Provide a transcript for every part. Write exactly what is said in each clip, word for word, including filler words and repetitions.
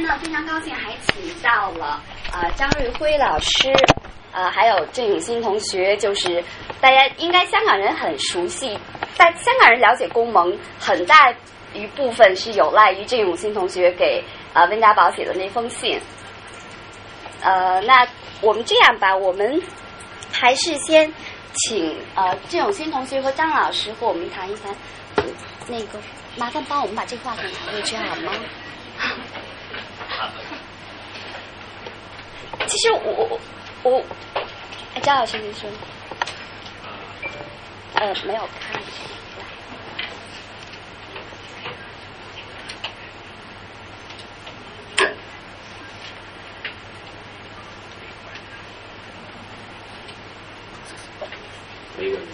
呢，非常高兴还请到了呃张瑞辉老师，呃还有郑永新同学，就是大家应该香港人很熟悉，在香港人了解公盟很大一部分是有赖于郑永新同学给呃温家宝写的那封信。呃，那我们这样吧，我们还是先请呃郑永新同学和张老师和我们谈一谈，呃、那个麻烦帮我们把这个话筒拿过去好吗？其实我我我，哎，张老师您说，呃，没有看。 没问题。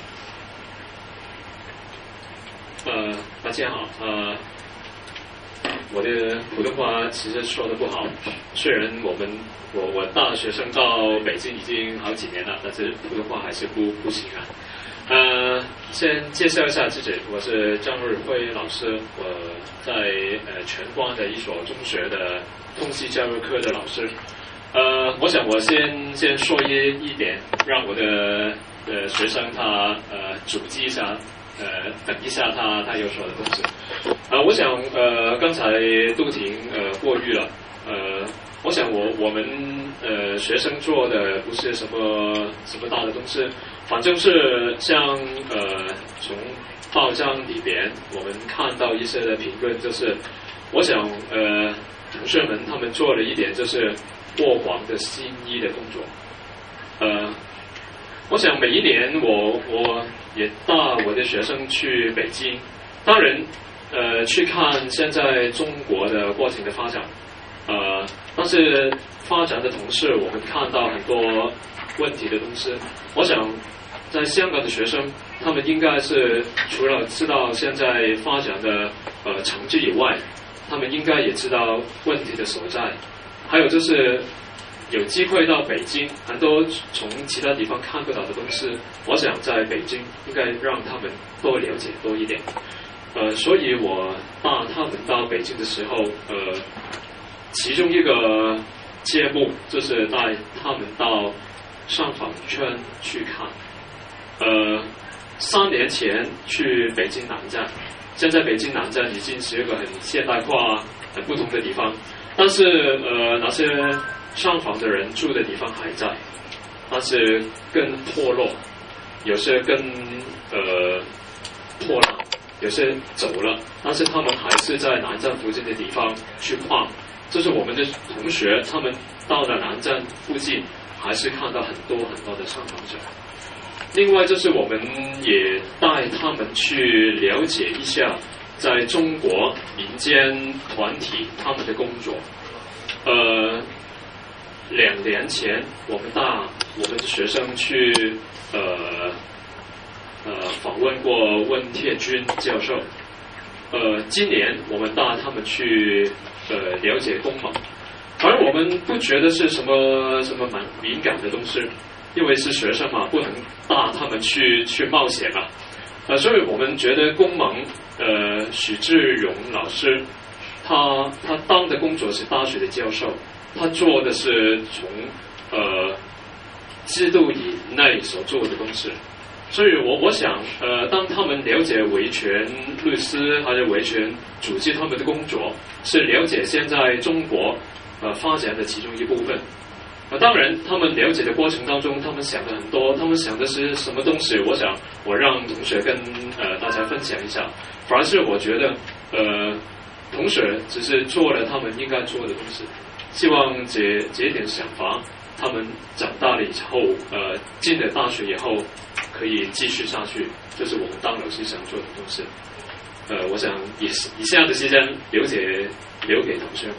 呃，大家好，呃，我的普通话其实说的不好，虽然我们我我大学生到北京已经好几年了，但是普通话还是不不行啊。呃，先介绍一下自己，我是张瑞辉老师，我在呃荃湾的一所中学的通识教育科的老师。呃，我想我先先说一一点，让我的呃学生他呃组织一下，呃等一下他他要说的东西。呃，我想呃刚才杜婷呃过誉了，呃，我想我我们呃学生做的不是什么什么大的东西，反正是像呃从报章里边我们看到一些的评论，就是我想呃同学们他们做了一点就是过往的新一的工作。呃，我想每一年我我也带我的学生去北京，当然呃去看现在中国的过程的发展，呃，但是发展的同时我们看到很多问题的东西。我想在香港的学生他们应该是除了知道现在发展的呃成绩以外，他们应该也知道问题的所在，还有就是有机会到北京，很多从其他地方看不到的东西，我想在北京应该让他们多了解多一点。呃，所以我带他们到北京的时候，呃，其中一个节目就是带他们到上访圈去看。呃，三年前去北京南站，现在北京南站已经是一个很现代化、很不同的地方，但是呃，那些上访的人住的地方还在，但是更破落，有些更呃破烂，有些走了，但是他们还是在南站附近的地方去逛。这是我们的同学，他们到了南站附近，还是看到很多很多的上访者。另外就是我们也带他们去了解一下在中国民间团体他们的工作。呃，两年前我们带我们的学生去呃呃访问过温铁军教授。呃，今年我们带他们去呃了解公盟，而我们不觉得是什么什么蛮敏感的东西。因为是学生嘛，不能带他们去去冒险嘛，呃，所以我们觉得公盟，呃，许志勇老师，他他当的工作是大学的教授，他做的是从呃制度以内所做的东西，所以我我想，呃，当他们了解维权律师还有维权组织他们的工作，是了解现在中国呃发展的其中一部分。呃，当然，他们了解的过程当中，他们想的很多，他们想的是什么东西？我想，我让同学跟呃大家分享一下。反而是我觉得，呃，同学只是做了他们应该做的东西。希望这这一点想法，他们长大了以后，呃，进了大学以后，可以继续下去，就是我们当老师想做的东西。呃，我想以以下的时间留给留给同学们。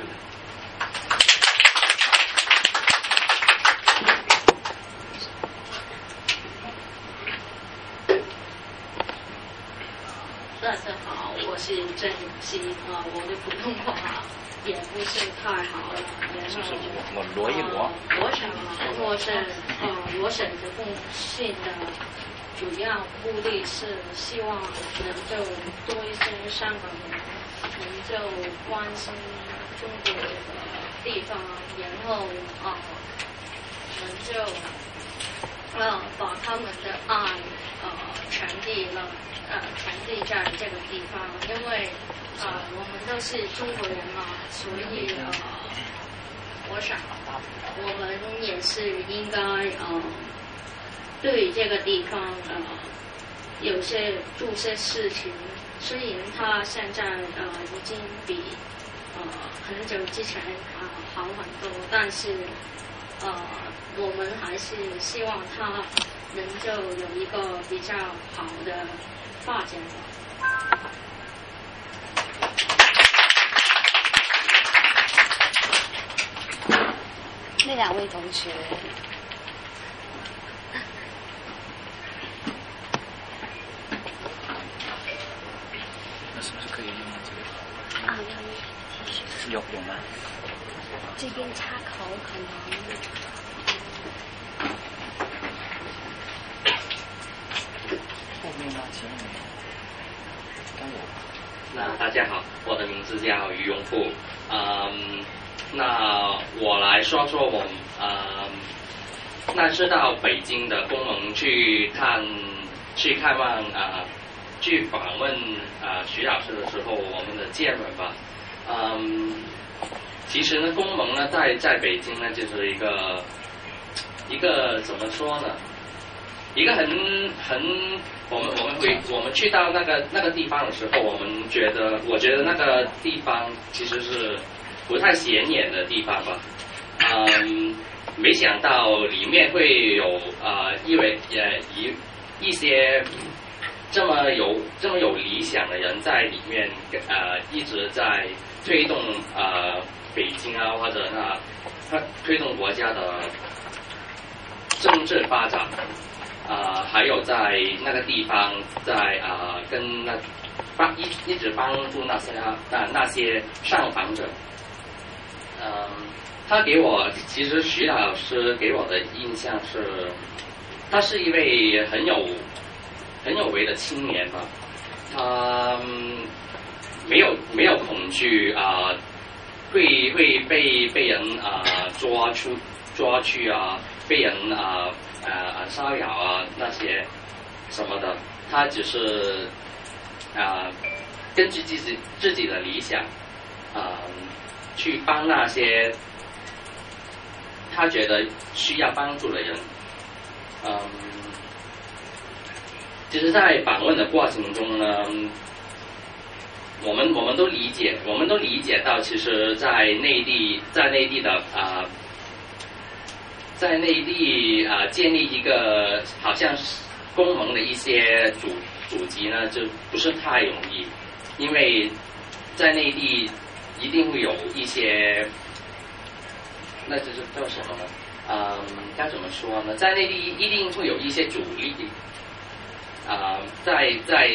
大家好，我是郑永新啊，我的普通话也不是太好了，然后我罗一罗， 我想我是呃，我选择封信的主要目的是希望能够多一些香港人们就关心中国的地方，然后啊、呃，我们就呃把他们的爱呃传递了呃传递在这个地方，因为呃我们都是中国人嘛，所以呃我想我们也是应该呃对这个地方呃有些做些事情。虽然他现在呃已经比呃很久之前啊、呃、好很多，但是呃我们还是希望他能够有一个比较好的发展。 那两位同学。 是不是可以用这个？ 啊， 有有吗？ 这边插口可能。 后面吗？前面应该有吧。 那大家好，我的名字叫于永富。嗯，那我来说说我嗯，那是到北京的公盟去看去看望啊。去访问啊、呃、徐老师的时候，我们的见闻吧，嗯，其实呢，公盟呢在在北京呢就是一个一个怎么说呢，一个很很我们我们会我们去到那个那个地方的时候，我们觉得我觉得那个地方其实是不太显眼的地方吧，嗯，没想到里面会有啊、呃、因为呃一一些。这么有这么有理想的人在里面，呃，一直在推动呃北京啊，或者那他推动国家的政治发展，啊、呃，还有在那个地方在啊、呃、跟那帮一一直帮助那些那那些上访者，嗯、呃，他给我其实徐老师给我的印象是，他是一位很有。很有为的青年吧，他、嗯、没有没有恐惧啊、呃，会会被被人啊、呃、抓出抓去啊，被人啊啊骚扰啊那些什么的，他只是啊、呃、根据自己自己的理想啊、呃、去帮那些他觉得需要帮助的人，嗯。其实，在访问的过程中呢，我们我们都理解，我们都理解到，其实，在内地，在内地的啊、呃，在内地啊、呃、建立一个好像公盟的一些组组织呢，就不是太容易，因为在内地一定会有一些，那就是叫什么呢？嗯，该怎么说呢？在内地一定会有一些阻力。啊、呃，在在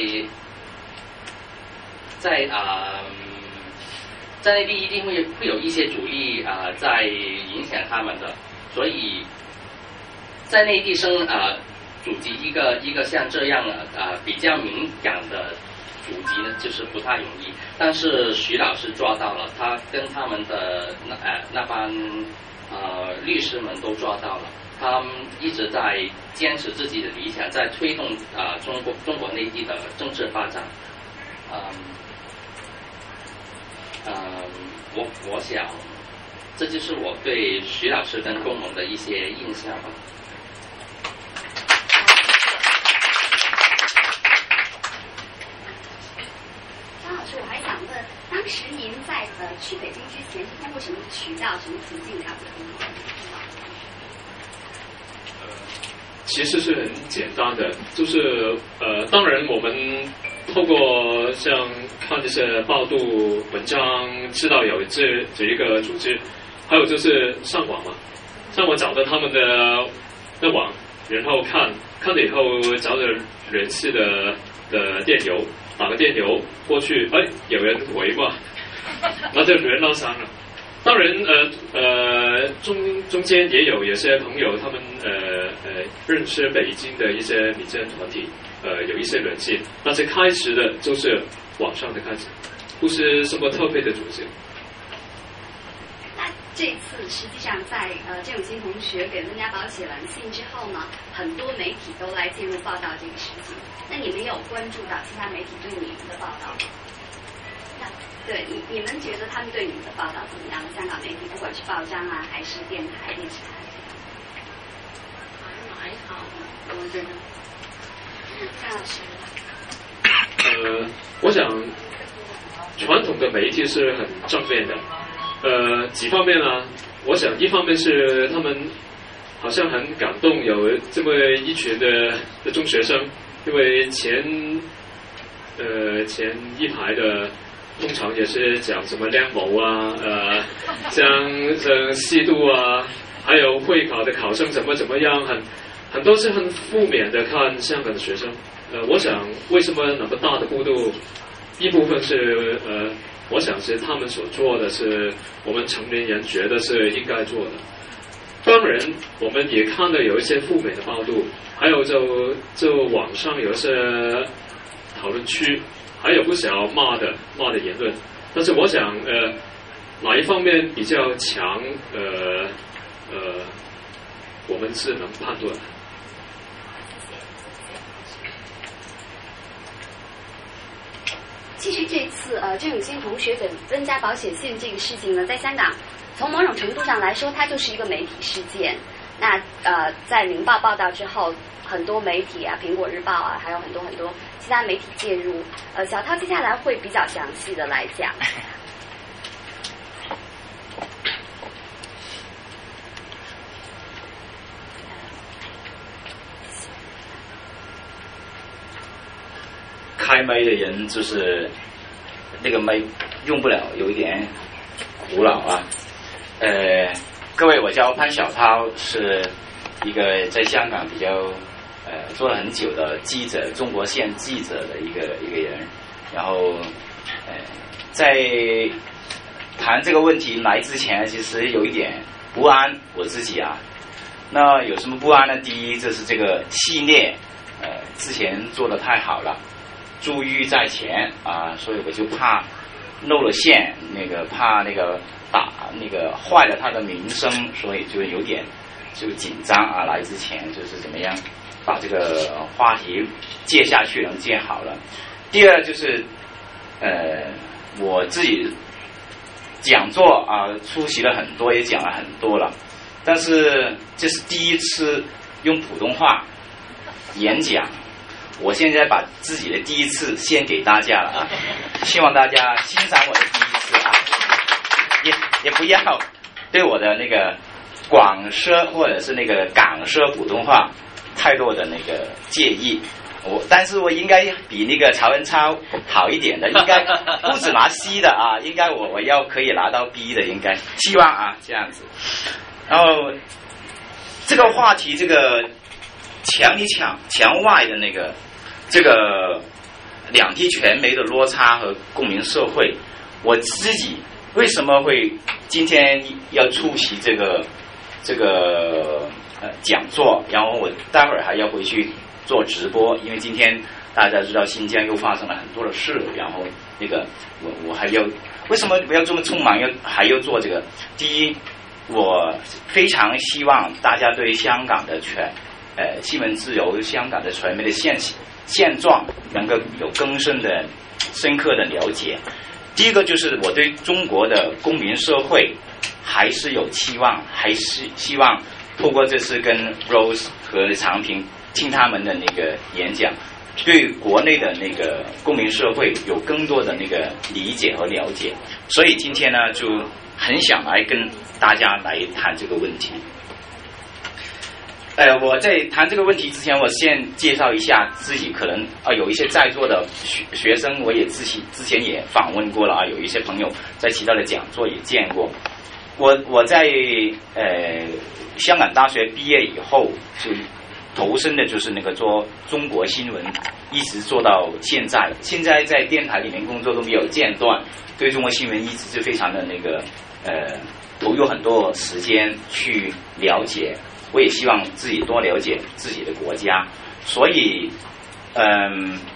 在啊、呃，在内地一定会会有一些阻力啊、呃，在影响他们的，所以在内地生啊、呃，组织一个一个像这样啊、呃、比较敏感的组织呢，就是不太容易。但是徐老师做到了，他跟他们的那呃那帮呃律师们都做到了。他们一直在坚持自己的理想，在推动啊、呃、中国中国内地的政治发展。嗯嗯，我我想，这就是我对徐老师跟公盟的一些印象吧。 张老师，我还想问，当时您在呃去北京之前，是通过什么渠道、什么途径了解公盟？ 其实是很简单的，就是呃，当然我们透过像看这些报道文章，知道有这这一个组织，还有就是上网嘛，上网找到他们的的网，然后看看了以后找着联系的的电邮，打个电邮过去，哎，有人回嘛，那就联络上了。当然，呃呃，中中间也有有些朋友，他们呃呃认识北京的一些民间团体，呃有一些联系，但是开始的就是网上的开始。 不是什么特别的主题。 那这次实际上在呃郑永新同学给温家宝写完信之后呢，很多媒体都来介入报道这个事情。那你们有关注到其他媒体对你们的报道吗？那对你你们觉得他们对你们的报道怎么样？香港媒体不管是报章啊，还是电台、电视台， 还还好，我觉得。张老师。 呃，我想传统的媒体是很正面的，呃，几方面呢？我想一方面是他们好像很感动，有这么一群的的中学生，因为前呃前一排的通常也是讲什么靓模啊，呃，像像吸毒啊，还有会考的考生怎么怎么样，很很多是很负面的看香港的学生。呃，我想为什么那么大的幅度？一部分是呃，我想是他们所做的是我们成年人觉得是应该做的。当然，我们也看到有一些负面的报道，还有就就网上有一些讨论区，还有不少骂的骂的言论。但是我想，呃，哪一方面比较强？呃呃，我们是能判断的。 其实这次呃郑永新同学给温家宝写信这个事情呢，在香港从某种程度上来说，它就是一个媒体事件。那呃在《明报》报道之后，很多媒体啊，《苹果日报》啊，还有很多很多其他媒体介入。呃，小涛接下来会比较详细的来讲。 开麦的人就是那个麦用不了，有一点古老啊。呃，各位，我叫潘小涛，是一个在香港比较呃做了很久的记者，中国线记者的一个一个人。然后呃，在谈这个问题来之前，其实有一点不安，我自己啊。那有什么不安呢？第一，就是这个系列呃之前做的太好了。珠玉在前啊，所以我就怕露了馅，那个怕那个打那个坏了他的名声，所以就有点就紧张啊。来之前就是怎么样把这个话题接下去能接好了。第二就是呃我自己讲座啊出席了很多，也讲了很多了，但是这是第一次用普通话演讲。我现在把自己的第一次献给大家了啊，希望大家欣赏我的第一次啊，也也不要对我的那个广舌或者是那个港舌普通话太多的那个介意。我但是我应该比那个曹文超好一点的，应该不止拿 C 的啊，应该我我要可以拿到 B 的，应该希望啊这样子。然后这个话题，这个墙里墙墙外的那个。这个两地传媒的落差和公民社会，我自己为什么会今天要出席这个这个呃讲座，然后我待会儿还要回去做直播，因为今天大家知道新疆又发生了很多的事，然后那个我我还要为什么不要这么匆忙要还要做这个？第一，我非常希望大家对香港的全呃新闻自由、香港的传媒的现现状能够有更深的、深刻的了解。第一个就是我对中国的公民社会还是有期望，还是希望透过这次跟 Rose 和常平听他们的那个演讲，对国内的那个公民社会有更多的那个理解和了解。所以今天呢，就很想来跟大家来谈这个问题。呃，我在谈这个问题之前，我先介绍一下自己。可能啊，有一些在座的学学生，我也之前之前也访问过了啊，有一些朋友在其他的讲座也见过。我我在呃香港大学毕业以后，就投身的就是那个做中国新闻，一直做到现在。现在在电台里面工作都没有间断，对中国新闻一直是非常的那个呃投入很多时间去了解。我也希望自己多了解自己的国家，所以，嗯，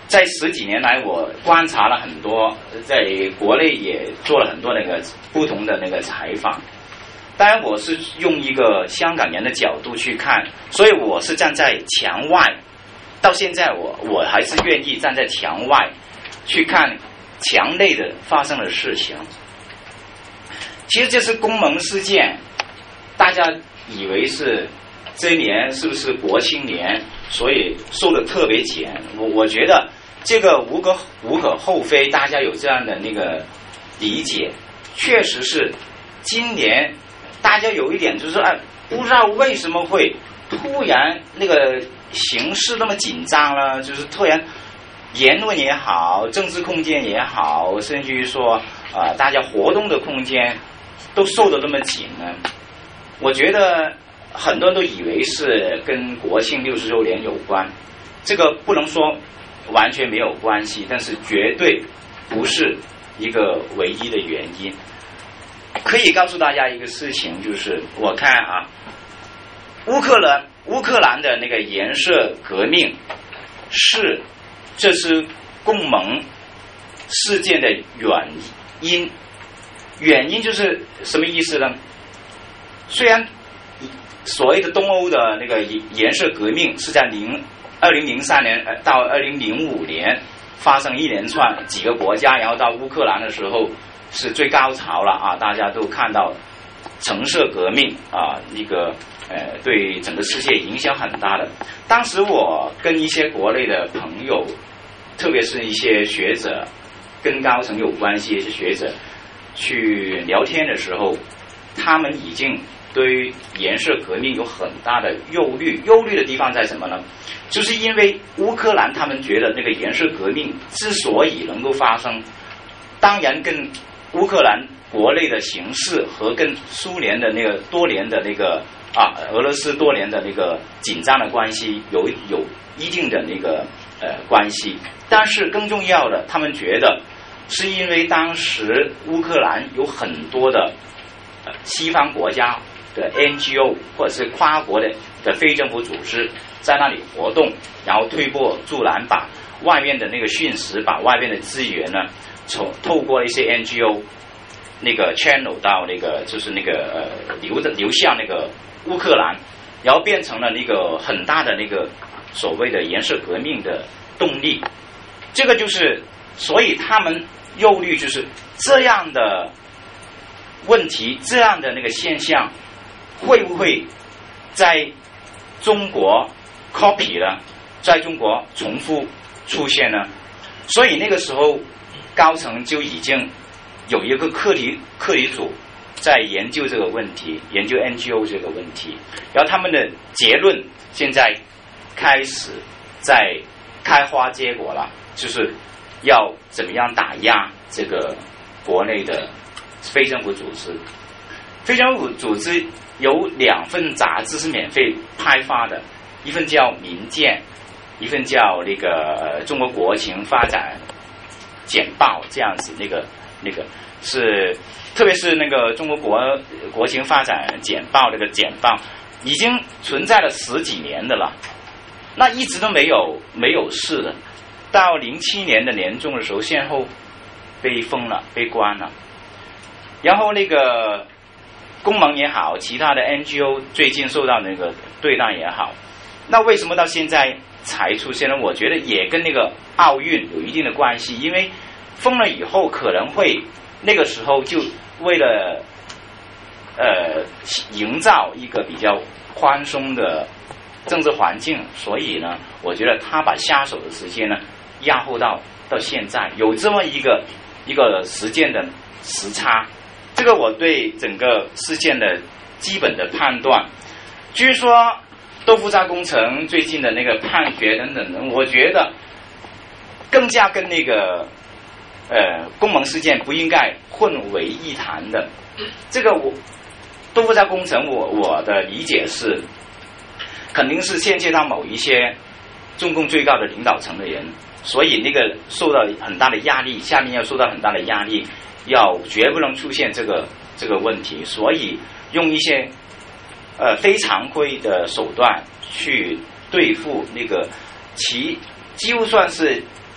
在十几年来，我观察了很多，在国内也做了很多那个不同的那个采访。当然，我是用一个香港人的角度去看，所以我是站在墙外。到现在我，我我还是愿意站在墙外去看墙内的发生的事情。其实这是公盟事件，大家以为是这一年是不是国庆年，所以收的特别紧。我我觉得这个无可无可厚非，大家有这样的那个理解，确实是今年大家有一点就是哎，不知道为什么会突然那个形势那么紧张了，就是突然言论也好，政治空间也好，甚至于说啊、呃，大家活动的空间都受得那么紧呢。我觉得很多人都以为是跟国庆六十周年有关，这个不能说完全没有关系，但是绝对不是一个唯一的原因。可以告诉大家一个事情，就是我看啊，乌克兰乌克兰的那个颜色革命是这是共盟事件的原因。原因就是什么意思呢？虽然所谓的东欧的那个颜色革命是在零二零零三年到二零零五年发生一连串几个国家，然后到乌克兰的时候是最高潮了啊！大家都看到橙色革命啊，那个呃对整个世界影响很大的。当时我跟一些国内的朋友，特别是一些学者，跟高层有关系一些学者去聊天的时候，他们已经对颜色革命有很大的忧虑。忧虑的地方在什么呢？就是因为乌克兰他们觉得那个颜色革命之所以能够发生，当然跟乌克兰国内的形势和跟苏联的那个多年的那个啊俄罗斯多年的那个紧张的关系有有一定的那个呃关系。但是更重要的，他们觉得是因为当时乌克兰有很多的呃西方国家的 N G O 或者是跨国的的非政府组织在那里活动，然后推波助澜，把外面的那个讯息，把外面的资源呢，从透过一些 N G O 那个 channel 到那个就是那个呃流的流向那个乌克兰，然后变成了那个很大的那个所谓的颜色革命的动力。这个就是所以他们忧虑就是这样的问题，这样的那个现象会不会在中国 copy 了，在中国重复出现呢？所以那个时候高层就已经有一个课题课题组在研究这个问题，研究 N G O 这个问题，然后他们的结论现在开始在开花结果了，就是要怎么样打压这个国内的非政府组织。非政府组织有两份杂志是免费派发的，一份叫《民见》，一份叫那个中国国情发展简报，这样子。那个那个是，特别是那个中国国国情发展简报，那个简报已经存在了十几年的了，那一直都没有没有事的。到零七年的年中的时候，先后被封了，被关了。然后那个公盟也好，其他的 N G O 最近受到那个对待也好，那为什么到现在才出现呢？我觉得也跟那个奥运有一定的关系，因为封了以后可能会那个时候就为了呃营造一个比较宽松的政治环境，所以呢，我觉得他把下手的时间呢压后到到现在，有这么一个一个时间的时差。这个我对整个事件的基本的判断。至于说豆腐渣工程最近的那个判决等等的，我觉得更加跟那个呃公盟事件不应该混为一谈的。这个我豆腐渣工程我我的理解是，肯定是牵涉到某一些中共最高的领导层的人，所以那个受到很大的压力，下面要受到很大的压力，要绝不能出现这个这个问题，所以用一些呃非常规的手段去对付那个其几乎算是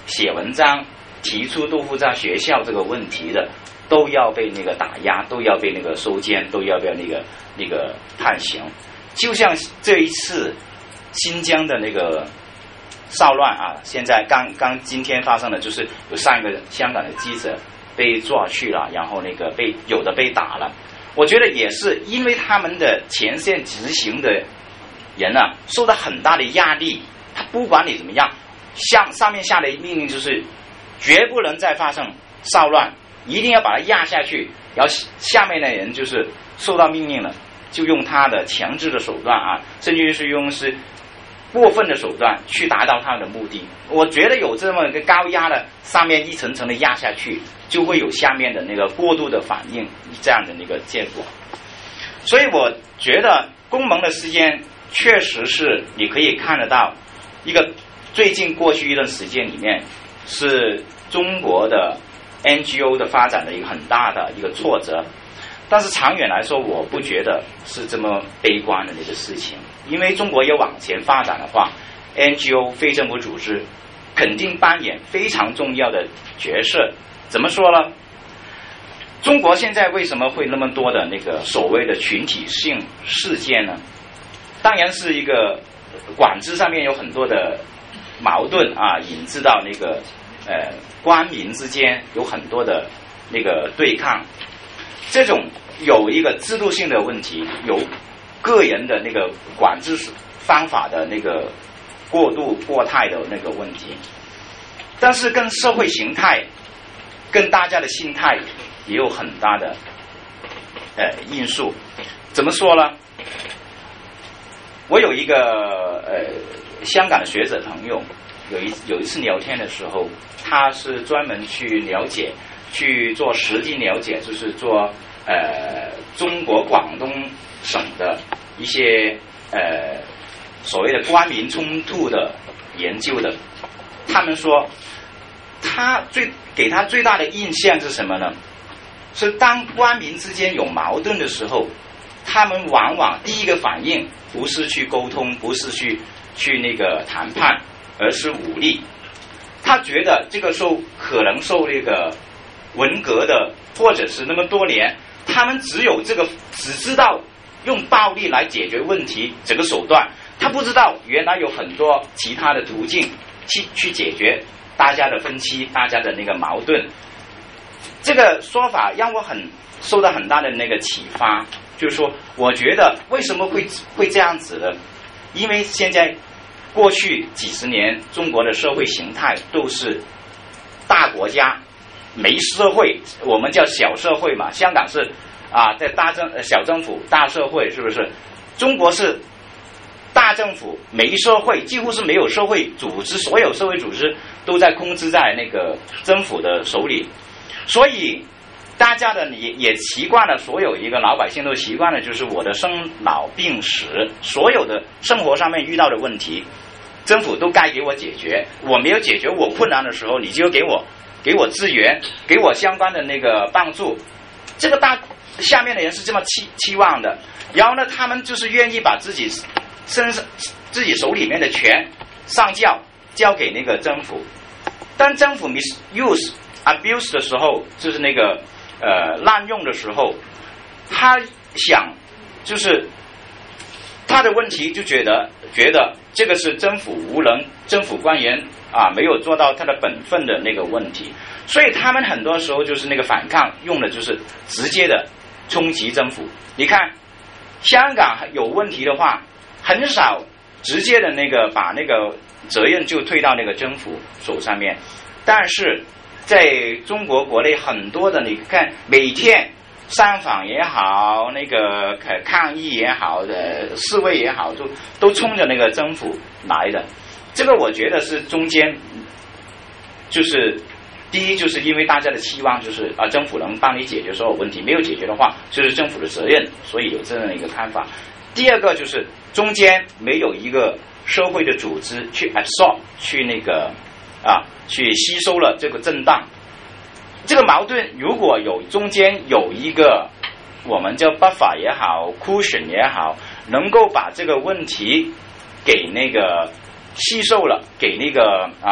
写文章提出豆腐渣学校这个问题的，都要被那个打压，都要被那个收监，都要被那个那个判刑。就像这一次新疆的那个骚乱啊，现在刚刚今天发生的就是有三个香港的记者被抓去了，然后那个被有的被打了。我觉得也是因为他们的前线执行的人啊，受到很大的压力，他不管你怎么样，上上面下的命令就是绝不能再发生骚乱，一定要把它压下去。然后下面的人就是受到命令了，就用他的强制的手段啊，甚至是用是过分的手段去达到他的目的。我觉得有这么一个高压的，上面一层层的压下去，就会有下面的那个过度的反应，这样的那个结果。所以我觉得公盟的时间确实是你可以看得到一个最近过去一段时间里面是中国的 N G O 的发展的一个很大的一个挫折，但是长远来说我不觉得是这么悲观的那个事情，因为中国要往前发展的话， N G O 非政府组织肯定扮演非常重要的角色。怎么说呢？中国现在为什么会那么多的那个所谓的群体性事件呢？当然是一个管制上面有很多的矛盾啊，引致到那个呃官民之间有很多的那个对抗，这种有一个制度性的问题，有个人的那个管制方法的那个过度过态的那个问题，但是跟社会形态跟大家的心态也有很大的呃因素。怎么说呢？我有一个呃香港的学者朋友，有一有一次聊天的时候，他是专门去了解，去做实地了解，就是做呃中国广东省的一些呃所谓的官民冲突的研究的。他们说，他最给他最大的印象是什么呢？是当官民之间有矛盾的时候，他们往往第一个反应不是去沟通，不是去去那个谈判，而是武力。他觉得这个时候可能受那个文革的，或者是那么多年，他们只有这个只知道用暴力来解决问题这个手段，他不知道原来有很多其他的途径去去解决大家的分歧，大家的那个矛盾。这个说法让我很受到很大的那个启发，就是说我觉得为什么会会这样子呢？因为现在过去几十年中国的社会形态都是大国家没社会，我们叫小社会嘛，香港是啊在大政小政府大社会，是不是？中国是大政府没社会，几乎是没有社会组织，所有社会组织都在控制在那个政府的手里，所以大家的也也习惯了，所有一个老百姓都习惯了，就是我的生老病死，所有的生活上面遇到的问题，政府都该给我解决。我没有解决我困难的时候，你就给我给我资源，给我相关的那个帮助。这个大下面的人是这么期期望的，然后呢，他们就是愿意把自己身上自己手里面的权上交交给那个政府。当政府 misuse abuse 的时候，就是那个呃滥用的时候，他想就是他的问题就觉得觉得这个是政府无能，政府官员啊没有做到他的本分的那个问题，所以他们很多时候就是那个反抗用的就是直接的冲击政府。你看香港有问题的话，很少直接的那个把那个责任就推到那个政府手上面，但是在中国国内很多的你看每天上访也好，那个抗议也好的示威也好，都都冲着那个政府来的。这个我觉得是中间就是第一，就是因为大家的期望就是啊政府能帮你解决所有问题，没有解决的话就是政府的责任，所以有这样的一个看法。第二个就是中间没有一个社会的组织去 absorb 去那个啊去吸收了这个震荡。这个矛盾如果有中间有一个我们叫 buffer 也好 cushion 也好，能够把这个问题给那个吸收了，给那个啊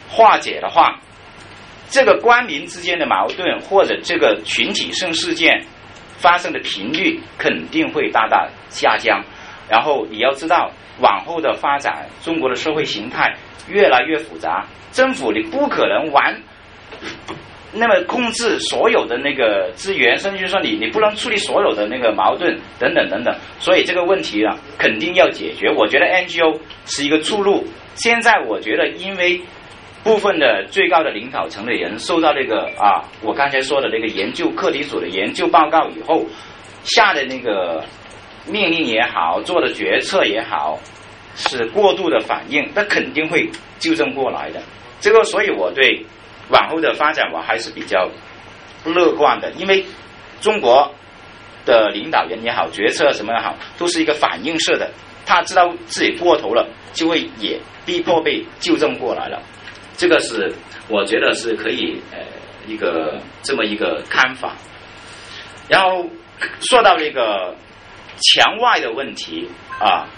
化解的话，这个官民之间的矛盾或者这个群体性事件发生的频率肯定会大大下降。然后你要知道，往后的发展，中国的社会形态越来越复杂，政府你不可能完那么控制所有的那个资源，甚至说你你不能处理所有的那个矛盾等等等等，所以这个问题呢肯定要解决。我觉得 N G O 是一个出路。现在我觉得因为部分的最高的领导层的人受到这个啊我刚才说的那个研究课题组的研究报告以后下的那个命令也好，做的决策也好，是过度的反应，那肯定会纠正过来的。这个所以我对往后的发展我还是比较乐观的，因为中国的领导人也好，决策什么也好，都是一个反应式的，他知道自己过头了，就会也逼迫被纠正过来了。这个是我觉得是可以呃一个这么一个看法。然后说到这个墙外的问题啊，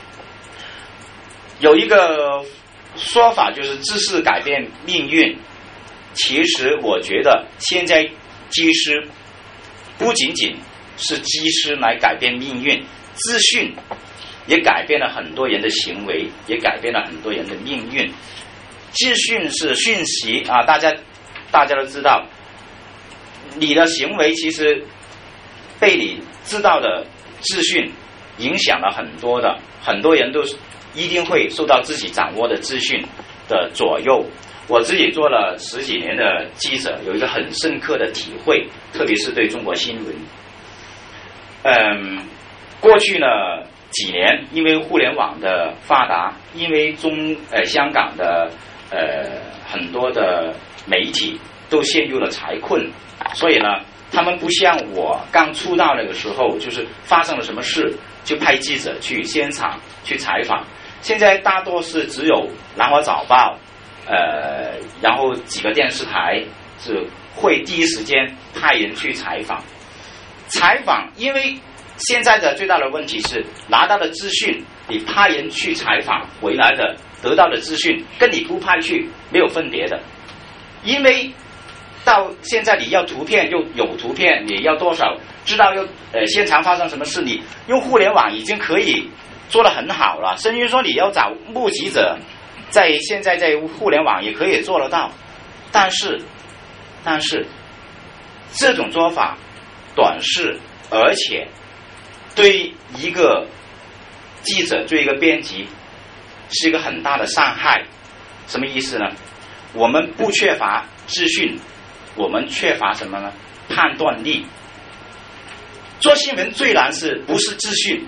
有一个说法就是知识改变命运。其实我觉得现在机师不仅仅是机师来改变命运，资讯也改变了很多人的行为，也改变了很多人的命运。资讯是讯息啊，大家大家都知道，你的行为其实被你知道的资讯影响了很多的，很多人都一定会受到自己掌握的资讯的左右。我自己做了十几年的记者，有一个很深刻的体会，特别是对中国新闻。嗯，过去呢几年，因为互联网的发达，因为中呃香港的呃很多的媒体都陷入了财困，所以呢，他们不像我刚出道那个时候，就是发生了什么事就派记者去现场去采访。现在大多是只有南华早报。呃，然后几个电视台是会第一时间派人去采访。采访，因为现在的最大的问题是拿到的资讯，你派人去采访回来的得到的资讯，跟你不派去没有分别的。因为到现在你要图片又有图片，你要多少知道又呃现场发生什么事，你用互联网已经可以做得很好了，甚至说你要找目击者。在现在在互联网也可以做得到，但是但是这种做法短视，而且对一个记者对一个编辑是一个很大的伤害。什么意思呢？我们不缺乏资讯，我们缺乏什么呢？判断力。做新闻最难是不是资讯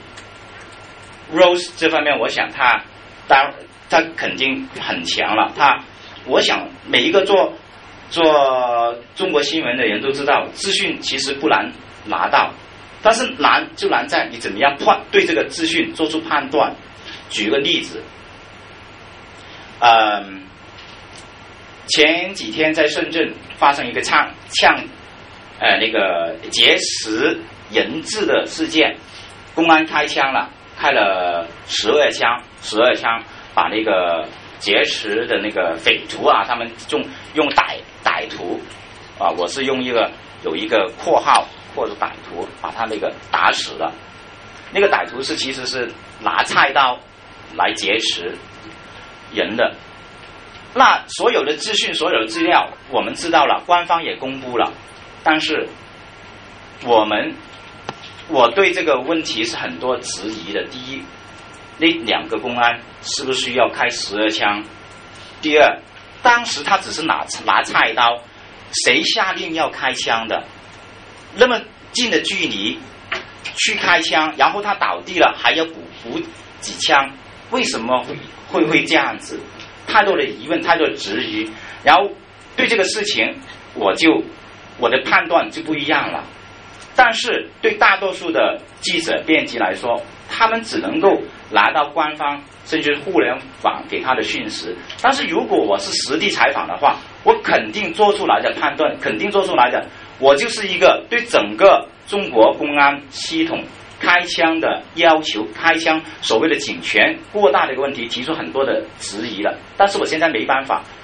Rose 这方面我想他当他肯定很强了，他我想每一个做做中国新闻的人都知道，资讯其实不难拿到，但是难就难在你怎么样判对这个资讯做出判断。举个例子，嗯，前几天在深圳发生一个枪枪呃那个劫持人质的事件，公安开枪了，开了十二枪，十二枪。把那个劫持的那个匪徒啊，他们用用歹歹徒啊，我是用一个有一个括号或者歹徒把他那个打死了。那个歹徒是其实是拿菜刀来劫持人的。那所有的资讯、所有的资料我们知道了，官方也公布了，但是我们我对这个问题是很多质疑的。第一，那两个公安是不是需要开十二枪？第二，当时他只是拿拿菜刀，谁下令要开枪的？那么近的距离去开枪，然后他倒地了，还要补补几枪，为什么会会会这样子？太多的疑问，太多的质疑，然后对这个事情，我就我的判断就不一样了。但是对大多数的记者编辑来说，他们只能够拿到官方甚至互联网给他的讯息，但是如果我是实地采访的话，我肯定做出来的判断，肯定做出来的，我就是一个对整个中国公安系统开枪的要求，开枪所谓的警权过大的一个问题提出很多的质疑了。但是我现在没办法，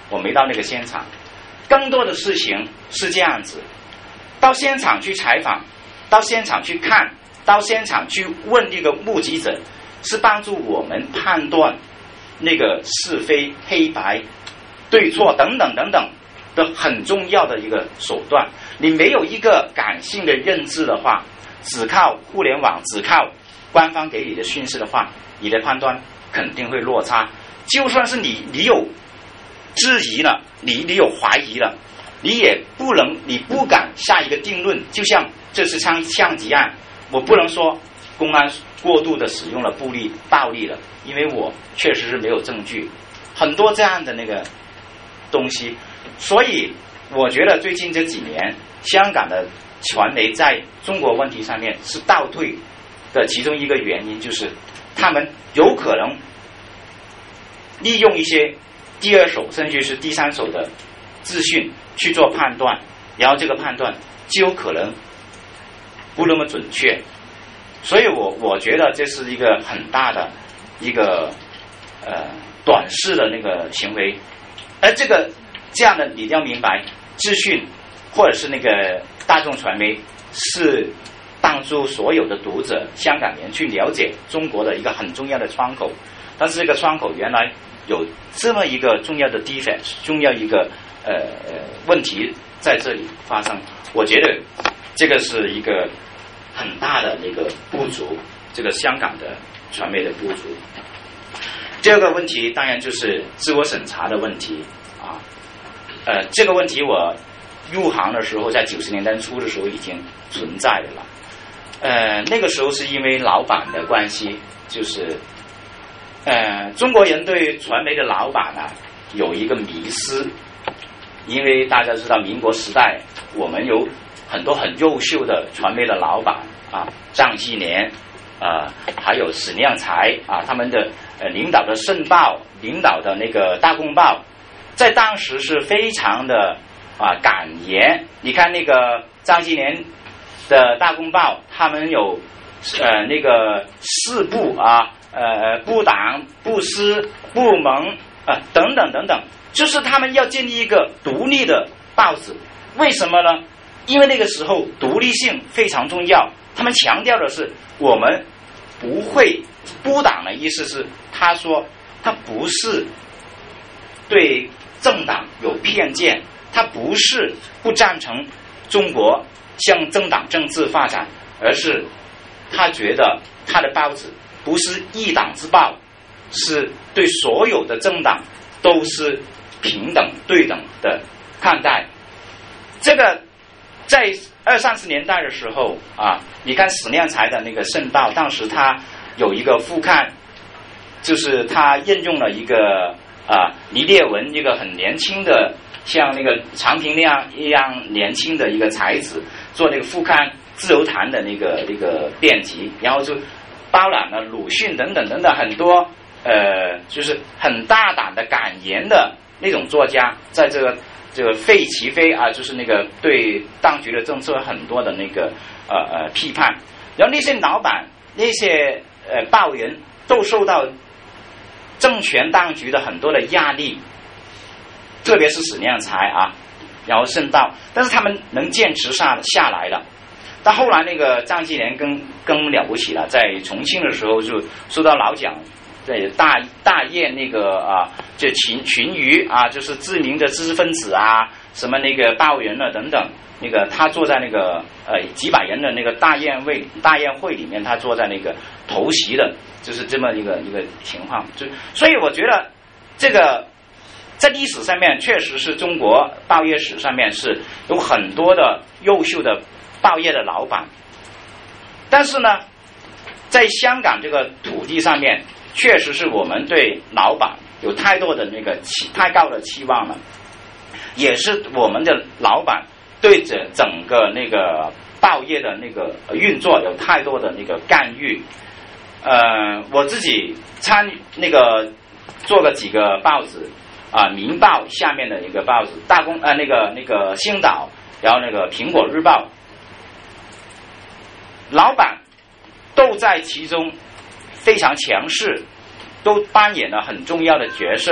我没到那个现场。更多的事情是这样子，到现场去采访，到现场去看，到现场去问那个目击者，是帮助我们判断那个是非黑白对错等等等等的很重要的一个手段。你没有一个感性的认知的话，只靠互联网，只靠官方给你的讯息的话，你的判断肯定会落差。就算是你你有质疑了，你你有怀疑了，你也不能，你不敢下一个定论。就像这次枪枪击案，我不能说公安过度的使用了暴力暴力了，因为我确实是没有证据，很多这样的那个东西。所以我觉得最近这几年香港的传媒在中国问题上面是倒退的其中一个原因，就是他们有可能利用一些第二手甚至是第三手的资讯去做判断，然后这个判断就有可能不那么准确。所以我我觉得这是一个很大的一个呃短视的那个行为。而这个这样的你要明白，资讯或者是那个大众传媒是帮助所有的读者香港人去了解中国的一个很重要的窗口，但是这个窗口原来有这么一个重要的 defect， 重要一个呃问题在这里发生。我觉得这个是一个很大的那个不足，这个香港的传媒的不足。第二个问题当然就是自我审查的问题啊，呃，这个问题我入行的时候，在九十年代初的时候已经存在的了。呃，那个时候是因为老板的关系，就是呃，中国人对传媒的老板啊有一个迷思，因为大家知道民国时代我们有很多很优秀的传媒的老板啊，张纪年啊、呃，还有史量才啊，他们的呃领导的盛报，领导的那个大公报，在当时是非常的啊敢言。你看那个张纪年的大公报，他们有呃那个四不啊，呃不党不私不盟啊、呃、等等等等，就是他们要建立一个独立的报纸。为什么呢？因为那个时候独立性非常重要，他们强调的是我们不会不党的意思是，他说他不是对政党有偏见，他不是不赞成中国向政党政治发展，而是他觉得他的报纸不是一党之报，是对所有的政党都是平等对等的看待。这个在二三十年代的时候啊，你看史量才的那个盛报，当时他有一个副刊，就是他应用了一个啊倪烈文，一个很年轻的像那个常平那样一样年轻的一个才子，做那个副刊自由谈的那个那个编辑，然后就包揽了鲁迅等等等等很多呃就是很大胆的敢言的那种作家，在这个这个费其非啊，就是那个对当局的政策很多的那个呃呃批判，然后那些老板那些呃报人都受到政权当局的很多的压力，特别是史量才啊，然后盛报，但是他们能坚持下下来了。但后来那个张纪年更更了不起了，在重庆的时候就受到老蒋对大大雁那个啊，这群群娱啊，就是知名的知识分子啊，什么那个报人啊等等，那个他坐在那个呃几百人的那个大宴会大宴会里面，他坐在那个头席的，就是这么一个一个情况。就所以我觉得这个在历史上面确实是中国报业史上面是有很多的优秀的报业的老板，但是呢，在香港这个土地上面，确实是我们对老板有太多的那个期太高的期望了，也是我们的老板对整整个那个报业的那个运作有太多的那个干预。呃，我自己参与那个做了几个报纸啊，民报下面的一个报纸，大公呃那个那个星岛，然后那个苹果日报，老板都在其中非常强势，都扮演了很重要的角色，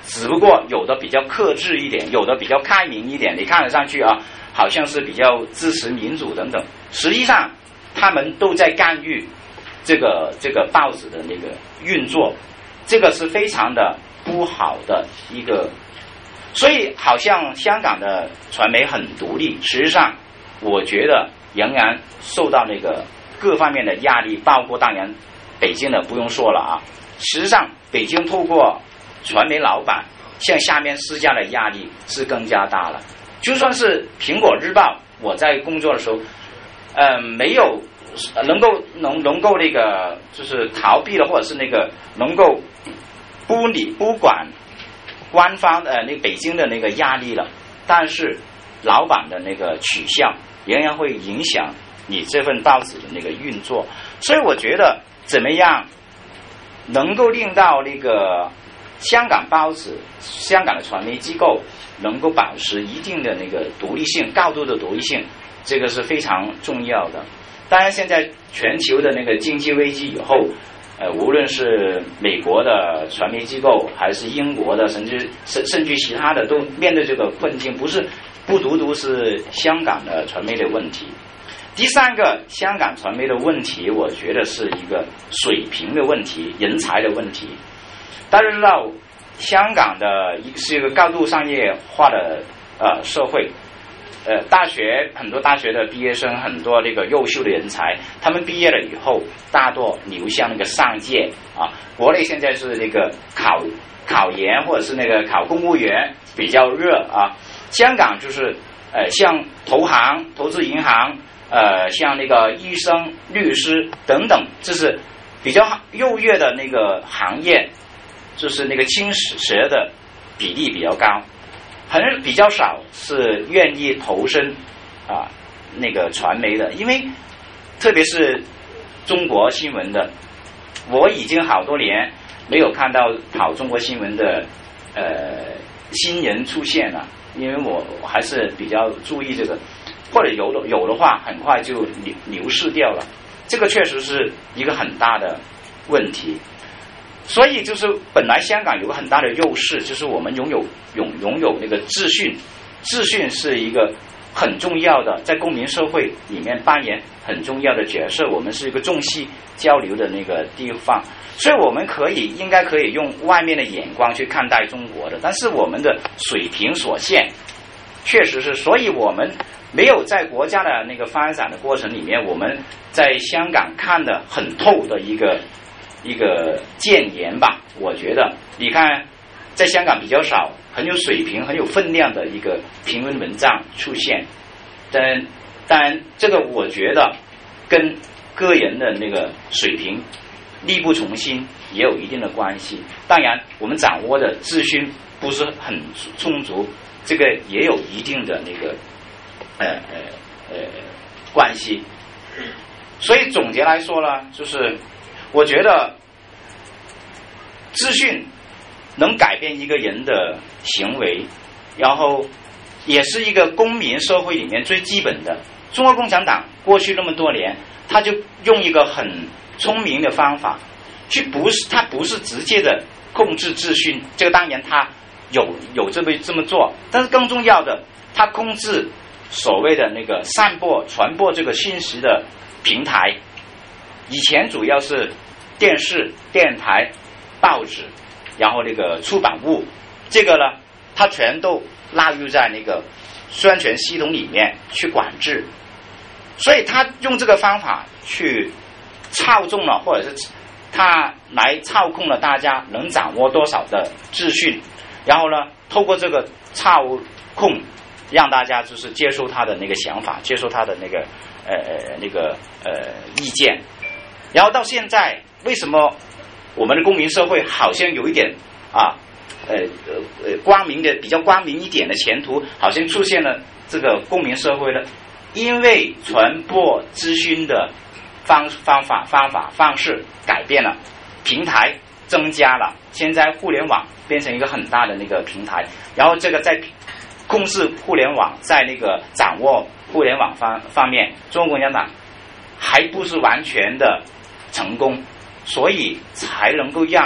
只不过有的比较克制一点，有的比较开明一点，你看得上去啊，好像是比较支持民主等等，实际上他们都在干预这个这个报纸的那个运作，这个是非常的不好的一个。所以好像香港的传媒很独立，实际上我觉得仍然受到那个各方面的压力，包括当然北京的不用说了啊。实际上北京透过传媒老板向下面施加的压力是更加大了。就算是苹果日报，我在工作的时候，呃，没有能够能能够那个就是逃避了，或者是那个能够不理不管官方的、呃、那个北京的那个压力了，但是老板的那个取向仍然会影响你这份报纸的那个运作。所以我觉得怎么样能够令到那个香港报纸、香港的传媒机构能够保持一定的那个独立性、高度的独立性，这个是非常重要的。当然现在全球的那个经济危机以后，呃，无论是美国的传媒机构还是英国的，甚至甚甚至其他的，都面对这个困境，不是不独独是香港的传媒的问题。第三个，香港传媒的问题，我觉得是一个水平的问题、人才的问题。大家知道，香港的是一个高度商业化的呃社会，呃，大学很多大学的毕业生，很多这个优秀的人才，他们毕业了以后，大多流向那个上界啊。国内现在是那个考考研或者是那个考公务员比较热啊，香港就是呃像投行、投资银行。呃，像那个医生、律师等等，这是比较优越的那个行业，就是那个青蛇的比例比较高，很比较少是愿意投身啊那个传媒的，因为特别是中国新闻的，我已经好多年没有看到跑中国新闻的呃新人出现了，因为我我还是比较注意这个。或者有的有的话，很快就流流逝掉了，这个确实是一个很大的问题。所以就是本来香港有个很大的优势，就是我们拥有拥拥有那个资讯，资讯是一个很重要的，在公民社会里面扮演很重要的角色。我们是一个中西交流的那个地方，所以我们可以应该可以用外面的眼光去看待中国的，但是我们的水平所限，确实是，所以我们没有在国家的那个发展的过程里面，我们在香港看得很透的一个一个谏言吧。我觉得你看在香港比较少很有水平很有分量的一个评论文章出现，但当然这个我觉得跟个人的那个水平力不从心也有一定的关系。当然我们掌握的资讯不是很充足，这个也有一定的那个呃呃呃关系。所以总结来说呢，就是我觉得资讯能改变一个人的行为，然后也是一个公民社会里面最基本的。中国共产党过去那么多年，他就用一个很聪明的方法去，不是他不是直接的控制资讯，这个当然他有有这么这么做，但是更重要的，他控制所谓的那个散播传播这个信息的平台。以前主要是电视、电台、报纸，然后那个出版物，这个呢它全都纳入在那个宣传系统里面去管制，所以他用这个方法去操纵了，或者是他来操控了大家能掌握多少的资讯，然后呢透过这个操控让大家就是接受他的那个想法，接受他的那个呃那个呃意见。然后到现在为什么我们的公民社会好像有一点啊呃呃光明的比较光明一点的前途，好像出现了这个公民社会呢？因为传播资讯的方方法方法方式改变了，平台增加了，现在互联网变成一个很大的那个平台，然后这个在控制互联网，在那个掌握互联网方方面，中国共产党还不是完全的成功，所以才能够让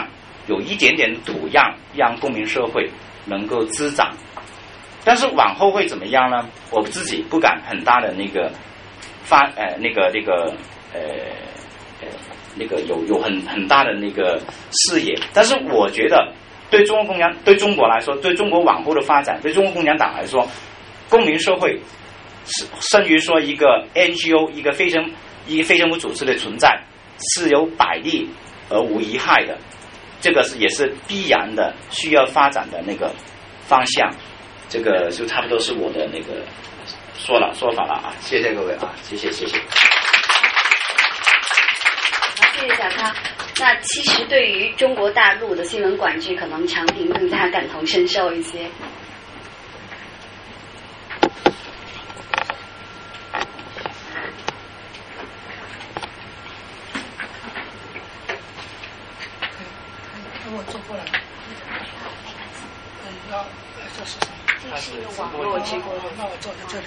有一点点土壤，让公民社会能够滋长。但是往后会怎么样呢？我自己不敢很大的那个发呃那个那个呃呃那个有有很很大的那个视野。但是我觉得对中国共产对中国来说，对中国往后的发展，对中国共产党来说，公民社会是甚于说一个 N G O 一个非政一个非政府组织的存在是有百利而无一害的，这个是也是必然的需要发展的那个方向。这个就差不多是我的那个说了说法了啊，谢谢各位啊，谢谢谢谢。 好，谢谢小涛。那其实对于中国大陆的新闻管制，可能常平更加感同身受一些。 跟我坐过来。嗯，要这是什么？ 这是一个网络直播的。 那我坐在这里。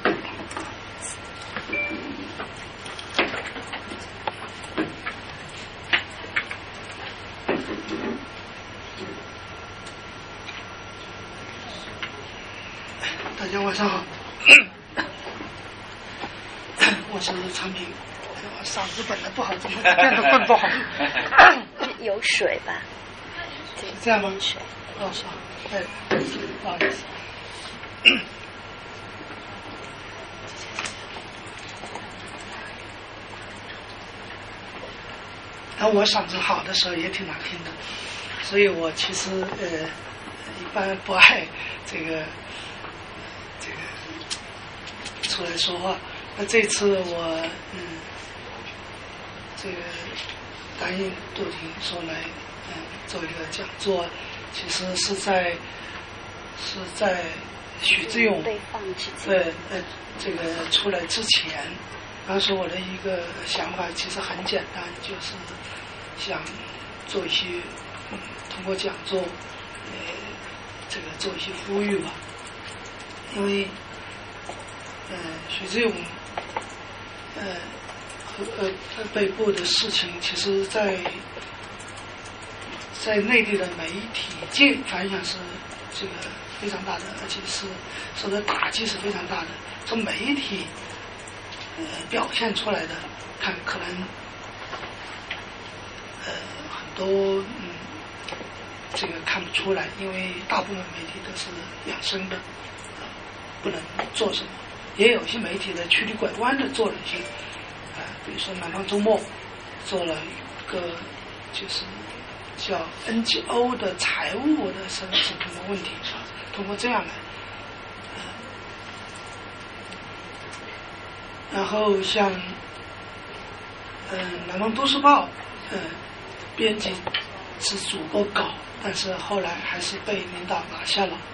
大家晚上好，我是常平，我嗓子本来不好，怎么变得更不好？ 有水吧？ 是这样吗？ 水。 哦，是，对，不好意思。当我嗓子好的时候也挺难听的，所以我其实呃一般不爱这个这个出来说话。那这次我嗯这个答应杜婷说来嗯做一个讲座，其实是在是在许志勇被放之前， 对呃这个出来之前。当时我的一个想法其实很简单，就是想做一些、嗯、通过讲座呃这个做一些呼吁吧。因为呃许志勇呃和呃他被捕的事情，其实在在内地的媒体界反响是这个非常大的，而且是受到打击是非常大的。从媒体呃表现出来的看，可能呃很多嗯这个看不出来，因为大部分媒体都是养生的，呃、不能做什么。也有些媒体的曲里拐弯的做了一些，啊、呃，比如说南方周末做了一个就是叫 N G O 的财务的审审评的问题啊，通过这样来。然后像，嗯、呃，南方都市报，嗯、呃，编辑是主播稿，但是后来还是被领导拿下了。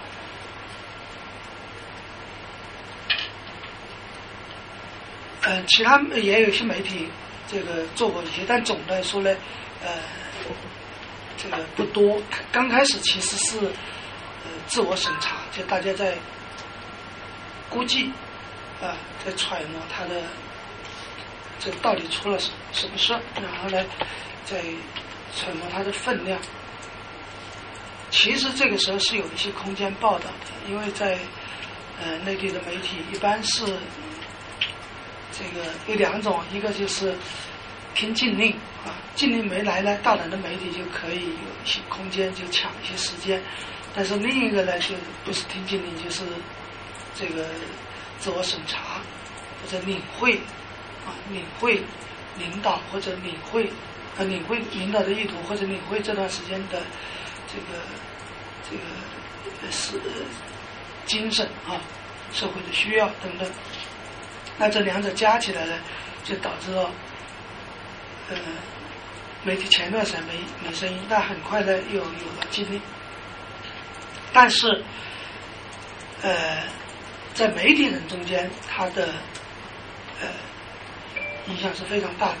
嗯、呃，其他也有一些媒体这个做过一些，但总的来说呢，呃，这个不多。刚开始其实是呃自我审查，就大家在估计。啊，在揣摩他的这到底出了什什么事，然后呢，再揣摩他的分量。其实这个时候是有一些空间报道的，因为在呃内地的媒体一般是这个有两种，一个就是听禁令啊，禁令没来呢，大胆的媒体就可以有一些空间，就抢一些时间。但是另一个呢，就不是听禁令，就是这个。自我审查或者领会啊，领会领导或者领会啊，领会领导的意图或者领会这段时间的这个这个是精神啊，社会的需要等等。那这两者加起来呢，就导致了呃媒体前段时间没没声音，但很快呢又有了禁令。但是呃。在媒体人中间，他的呃影响是非常大的，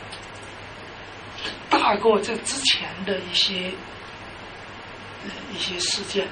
大过这之前的一些呃一些事件。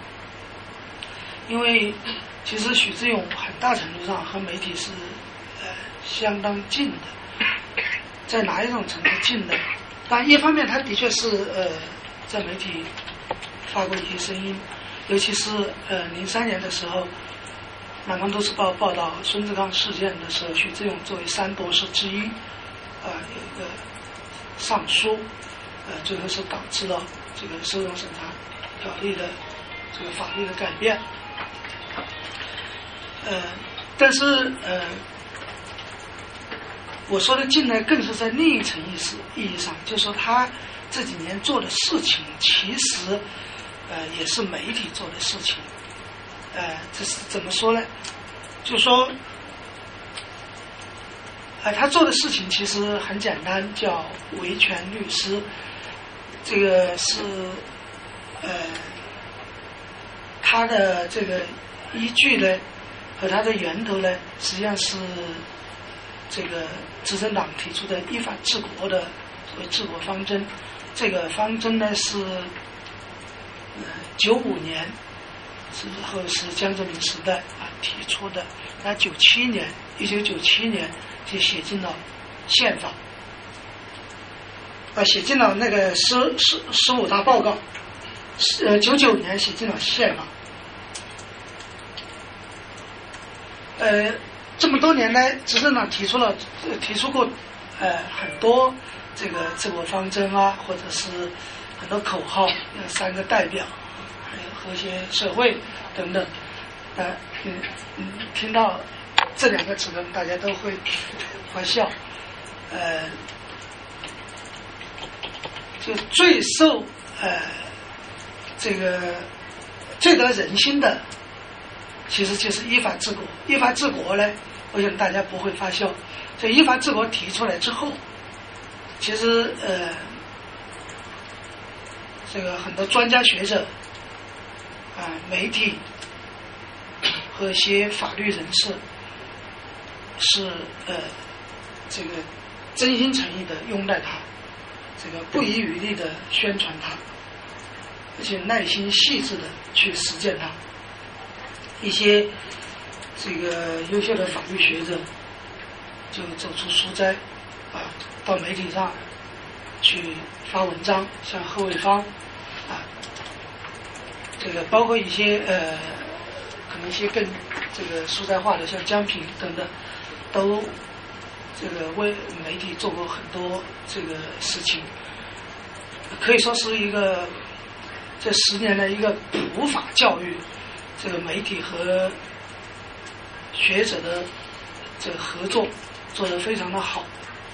因为其实许志勇很大程度上和媒体是呃相当近的，在哪一种程度近呢？但一方面他的确是呃在媒体发过一些声音，尤其是呃零三年的时候，《南方都市报》报道孙志刚事件的时候，许志永作为三博士之一，啊、呃、有一个上书，呃最后是导致了这个收容审查条例的这个法律的改变，呃但是呃我说的近呢，更是在另一层意思意义上，就是说他这几年做的事情，其实呃也是媒体做的事情。呃，这是怎么说呢？就是说，呃，他做的事情其实很简单，叫维权律师。这个是呃，他的这个依据呢，和他的源头呢，实际上是这个执政党提出的依法治国的所谓治国方针。这个方针呢是呃九五年之后是江泽民时代啊提出的，那九七年一九九七年就写进了宪法，啊写进了那个十十十五大报告，呃九九年写进了宪法。呃，这么多年来，执政党提出了提出过呃很多这个治国方针啊，或者是很多口号，呃三个代表，还有和谐社会等等。呃，嗯嗯，听到这两个词呢，大家都会会笑。呃，就最受呃这个最得人心的，其实就是依法治国。依法治国呢，我想大家不会发笑。所以依法治国提出来之后，其实呃，这个很多专家学者啊、呃、媒体和一些法律人士是呃这个真心诚意的拥戴他，这个不遗余力的宣传他，而且耐心细致的去实践它。一些这个优秀的法律学者就走出书斋啊，到媒体上去发文章，像贺卫方啊，这个包括一些呃可能一些更这个书斋化的，像江平等等，都这个为媒体做过很多这个事情，可以说是一个这十年的一个普法教育，这个媒体和学者的这个合作做得非常的好。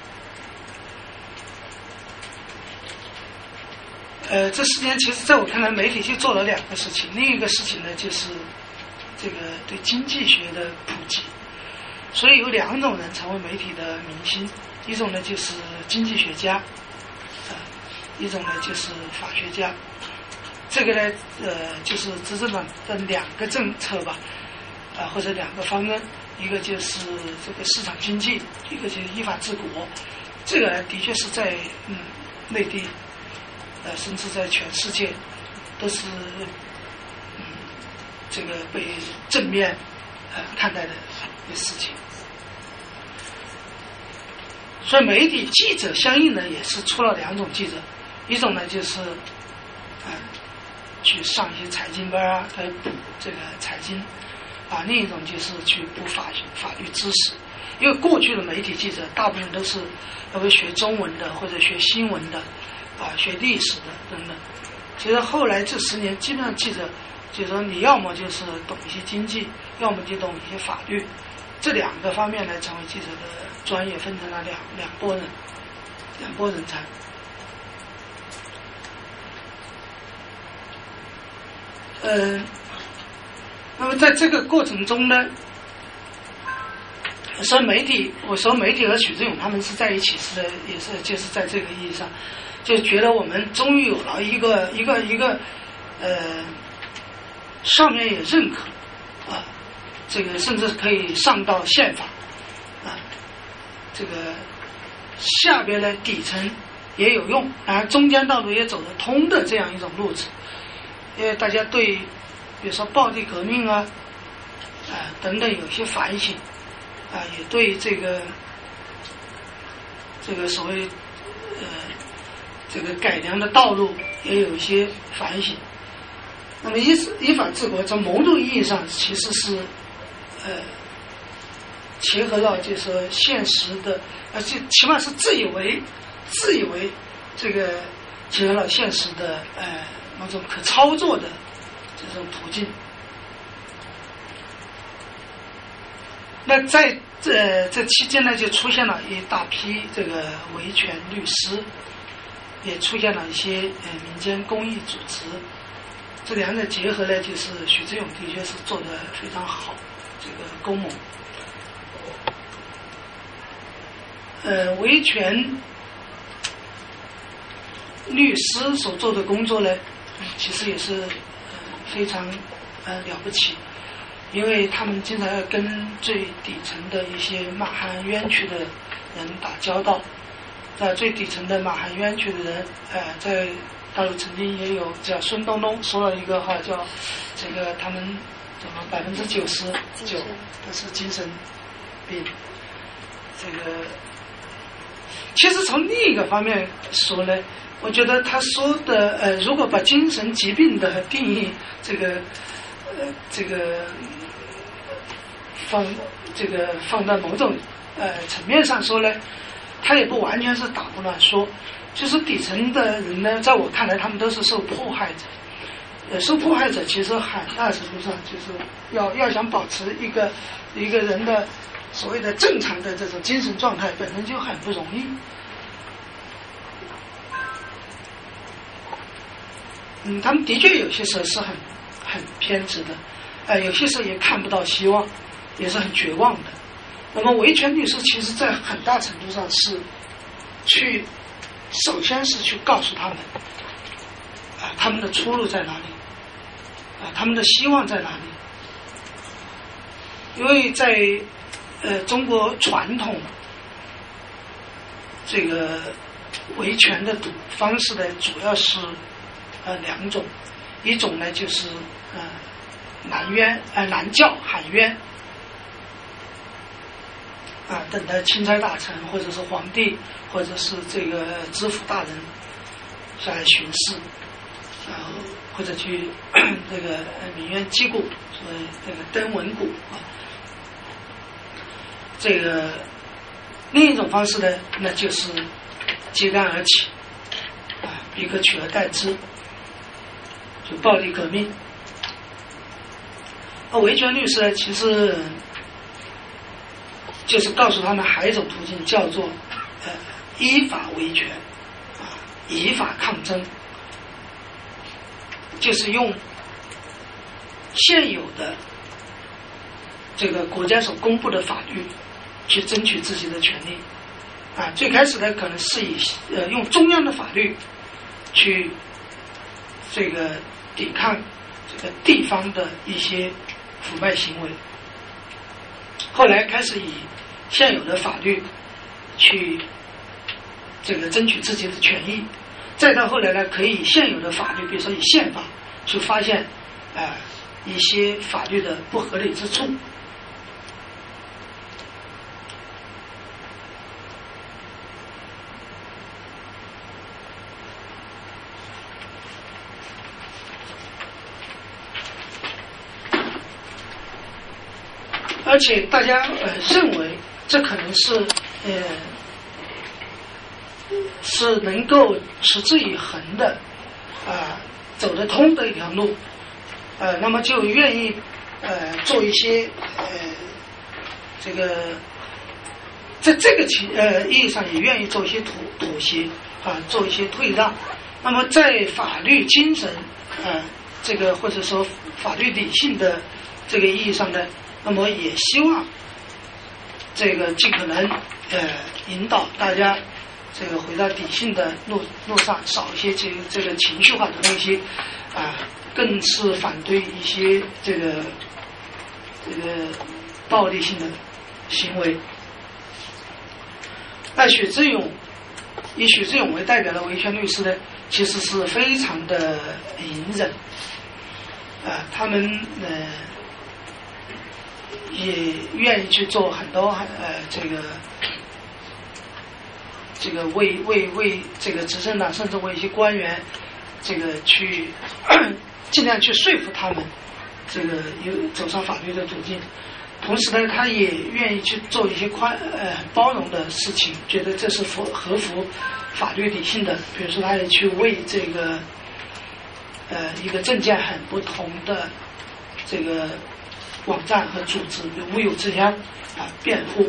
呃，这十年其实在我看来，媒体就做了两个事情，另一个事情呢就是这个对经济学的普及。所以有两种人成为媒体的明星，一种呢就是经济学家，呃，一种呢就是法学家。这个呢，呃，就是执政党的两个政策吧，啊、呃，或者两个方针，一个就是这个市场经济，一个就是依法治国。这个呢，的确是在嗯内地，呃，甚至在全世界，都是嗯这个被正面呃看待的一个事情。所以媒体记者相应呢也是出了两种记者，一种呢就是啊。呃去上一些财经班啊，来补这个财经啊；另一种就是去补法法律知识。因为过去的媒体记者大部分都是要不学中文的，或者学新闻的，啊，学历史的等等。其实后来这十年，基本上记者就是说，你要么就是懂一些经济，要么就懂一些法律，这两个方面来成为记者的专业，分成了两两拨人，两拨人才。呃，那么在这个过程中呢，说媒体，我说媒体和许志永他们是在一起，是也是就是在这个意义上，就觉得我们终于有了一个一个一个呃，上面也认可啊，这个甚至可以上到宪法啊，这个下边的底层也有用，然后中间道路也走得通的这样一种路子。因为大家对比如说暴力革命啊啊、呃、等等有些反省啊、呃，也对这个这个所谓呃这个改良的道路也有一些反省。那么依依法治国，从某种意义上其实是呃结合了就是说现实的，而且起码是自以为自以为这个结合了现实的呃某种可操作的这种途径。那在这这期间呢，就出现了一大批这个维权律师，也出现了一些呃民间公益组织，这两者结合呢，就是许志永的确是做得非常好，这个公盟。呃，维权律师所做的工作呢，其实也是、呃、非常呃了不起。因为他们经常要跟最底层的一些骂喊冤屈的人打交道，在最底层的骂喊冤屈的人，呃，在大陆曾经也有叫孙东东说了一个话，叫这个他们怎么百分之九十九都是精神病。这个其实从另一个方面说呢，我觉得他说的呃，如果把精神疾病的定义这个呃这个。放这个放到某种呃层面上说呢，他也不完全是打胡乱说，就是底层的人呢，在我看来，他们都是受迫害者。呃，受迫害者其实很大程度上就是要要想保持一个一个人的所谓的正常的这种精神状态，本身就很不容易。嗯，他们的确有些时候是很很偏执的，呃，有些时候也看不到希望。也是很绝望的。那么维权律师其实在很大程度上是去首先是去告诉他们啊，他们的出路在哪里啊，他们的希望在哪里。因为在呃中国传统这个维权的方式呢，主要是呃两种，一种呢就是呃南冤呃南教喊冤啊，等待钦差大臣或者是皇帝或者是这个知府大人下来巡视，然后或者去这个民怨击鼓，所谓这个登文鼓啊。这个另一种方式呢，那就是揭竿而起啊，一个取而代之，就暴力革命。而维权律师呢，其实就是告诉他们还有一种途径，叫做呃依法维权啊，依法抗争，就是用现有的这个国家所公布的法律去争取自己的权利啊。最开始呢，可能是以呃用中央的法律去这个抵抗这个地方的一些腐败行为，后来开始以现有的法律去这个争取自己的权益，再到后来呢，可以以现有的法律，比如说以宪法去发现啊、呃、一些法律的不合理之处。而且大家呃认为这可能是呃是能够持之以恒的啊、呃、走得通的一条路，呃那么就愿意呃做一些呃这个在这个情呃意义上也愿意做一些妥妥协啊，做一些退让。那么在法律精神呃这个或者说法律理性的这个意义上呢，那么也希望这个尽可能呃引导大家这个回到理性的路路上，少一些这个这个情绪化的东西啊，更是反对一些这个这个暴力性的行为。那许志永以许志永为代表的维权律师呢，其实是非常的隐忍啊，他们呃也愿意去做很多呃这个这个为为为这个执政党甚至为一些官员这个去尽量去说服他们这个有走上法律的途径。同时呢，他也愿意去做一些宽呃包容的事情，觉得这是符合符法律理性的。比如说，他也去为这个呃一个政见很不同的这个网站和组织无有之乡啊辩护。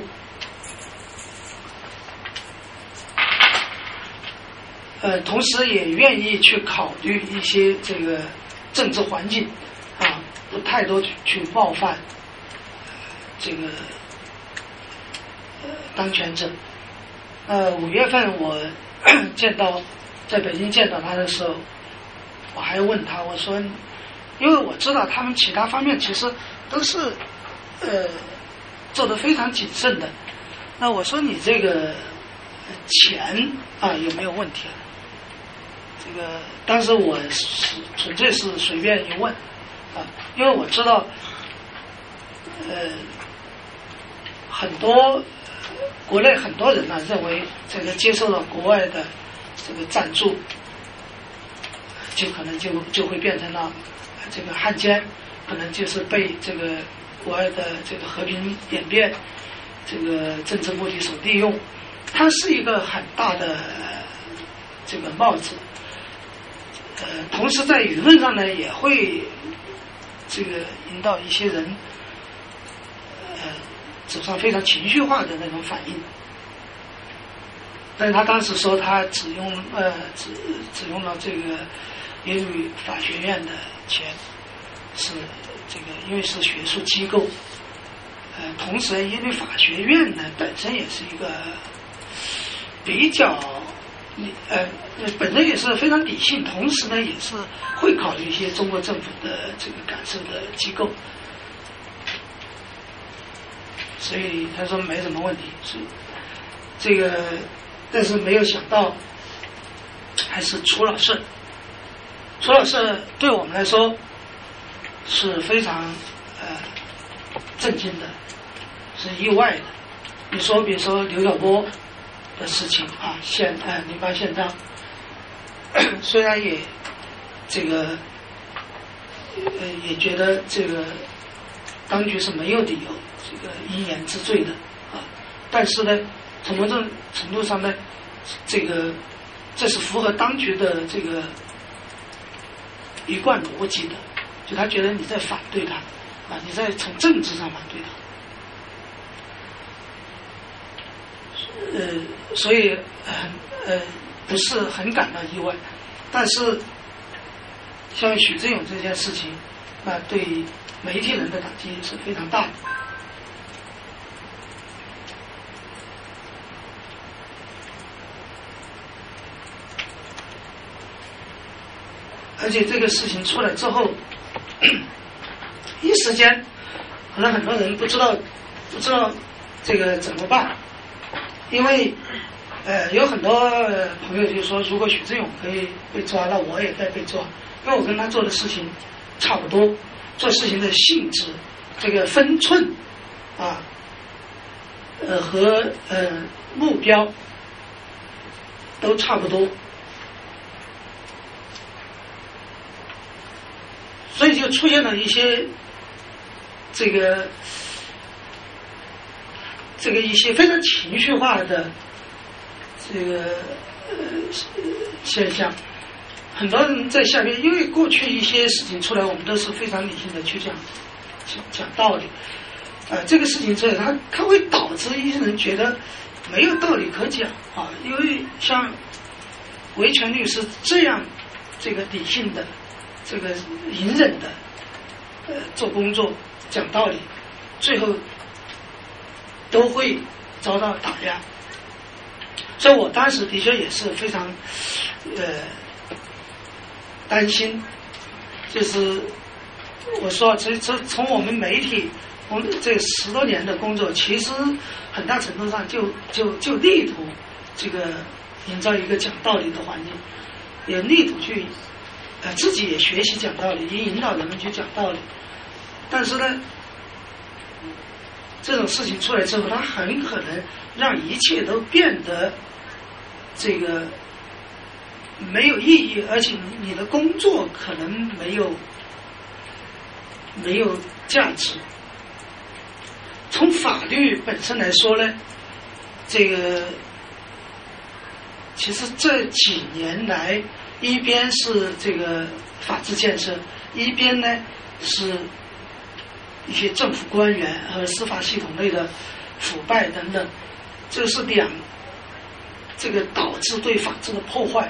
呃，同时也愿意去考虑一些这个政治环境啊，不太多去冒犯这个呃当权者。呃，五月份我见到在北京见到他的时候，我还问他，我说，因为我知道他们其他方面其实都是呃做得非常谨慎的。那我说你这个钱啊有没有问题啊？这个当时我是纯粹是随便一问啊，因为我知道呃很多国内很多人呢、啊、认为这个接受了国外的这个赞助，就可能就就会变成了这个汉奸，可能就是被这个国外的这个和平演变这个政治目的所利用，它是一个很大的这个帽子。呃，同时在舆论上呢，也会这个引导一些人，呃，走上非常情绪化的那种反应。但是他当时说，他只用呃只只用了这个耶鲁法学院的钱，是这个因为是学术机构，呃，同时耶鲁法学院呢本身也是一个比较。呃，本身也是非常理性，同时呢，也是会考虑一些中国政府的这个感受的机构，所以他说没什么问题。是这个，但是没有想到还是出了事。出了事对我们来说是非常呃震惊的，是意外的。你说，比如说刘晓波的事情啊，宪呃零八宪章，虽然也这个呃也觉得这个当局是没有理由这个因言治罪的啊，但是呢，从某种程度上呢，这个这是符合当局的这个一贯逻辑的，就他觉得你在反对他啊，你在从政治上反对他。呃，所以呃呃不是很感到意外，但是像许志永这件事情，啊、呃，对媒体人的打击是非常大的。而且这个事情出来之后，一时间可能很多人不知道不知道这个怎么办。因为，呃，有很多朋友就说，如果许志永可以被抓，那我也该被抓，因为我跟他做的事情差不多，做事情的性质、这个分寸啊，呃和呃目标都差不多，所以就出现了一些这个。这个一些非常情绪化的这个呃现象，很多人在下面，因为过去一些事情出来，我们都是非常理性的去讲讲讲道理，啊、呃，这个事情出来，它它会导致一些人觉得没有道理可讲啊，因为像维权律师这样这个理性的、这个隐忍的呃做工作讲道理，最后都会遭到打压，所以我当时的确也是非常呃担心，就是我说这这从我们媒体我们这十多年的工作，其实很大程度上就就就力图这个营造一个讲道理的环境，也力图去呃自己也学习讲道理，也引导人们去讲道理，但是呢。这种事情出来之后，它很可能让一切都变得这个没有意义，而且你的工作可能没有没有价值。从法律本身来说呢，这个其实这几年来，一边是这个法治建设，一边呢是一些政府官员和司法系统内的腐败等等，这是两这个导致对法治的破坏。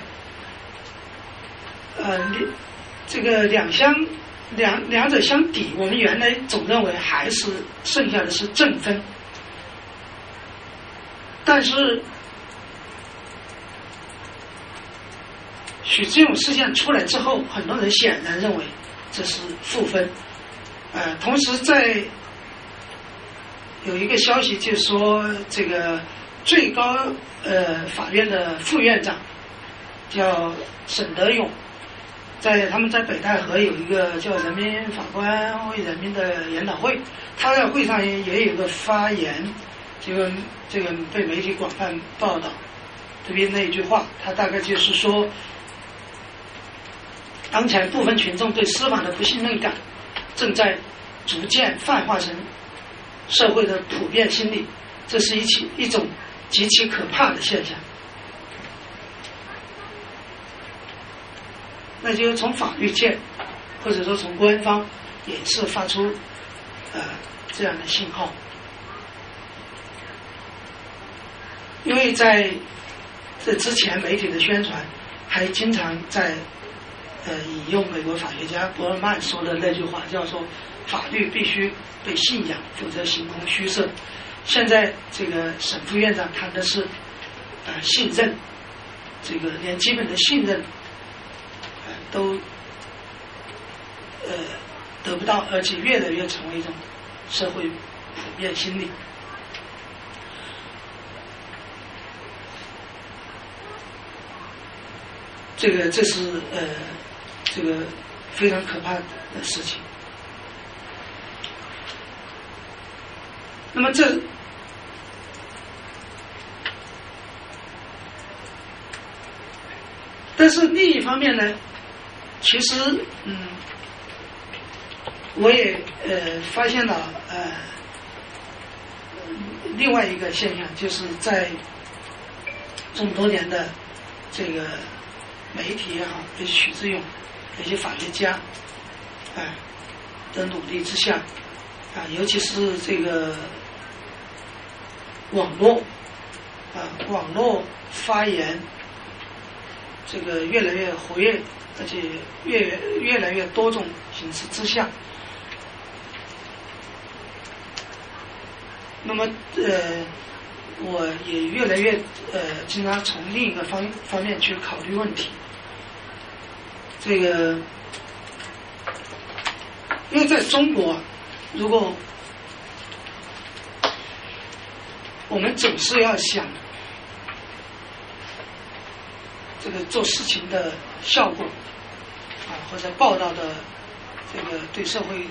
呃，这个两相两两者相抵，我们原来总认为还是剩下的是正分，但是许志永事件出来之后，很多人显然认为这是负分。呃，同时在有一个消息，就是说这个最高呃法院的副院长叫沈德勇。在他们在北戴河有一个叫人民法官为人民的研讨会，他在会上也也有个发言，这个这个被媒体广泛报道。这边那一句话，他大概就是说，当前部分群众对司法的不信任感正在逐渐泛化成社会的普遍心理，这是一起一种极其可怕的现象。那就是从法律界，或者说从官方，也是发出呃这样的信号。因为在这之前，媒体的宣传还经常在呃引用美国法学家伯尔曼说的那句话，叫做“法律必须被信仰，否则形同虚设”。现在这个沈副院长谈的是呃信任，这个连基本的信任都呃得不到，而且越来越成为一种社会普遍心理。这个这是呃这个非常可怕的事情。那么这但是另一方面呢，其实，嗯，我也呃发现了呃另外一个现象，就是在这么多年的这个媒体也好，对许志永这些法学家啊、呃、的努力之下啊，尤其是这个网络啊网络发言这个越来越活跃，而且越越来越多种形式之下，那么呃，我也越来越呃，经常从另一个方方面去考虑问题。这个，因为在中国，如果我们总是要想这个做事情的效果啊，或者报道的这个对社会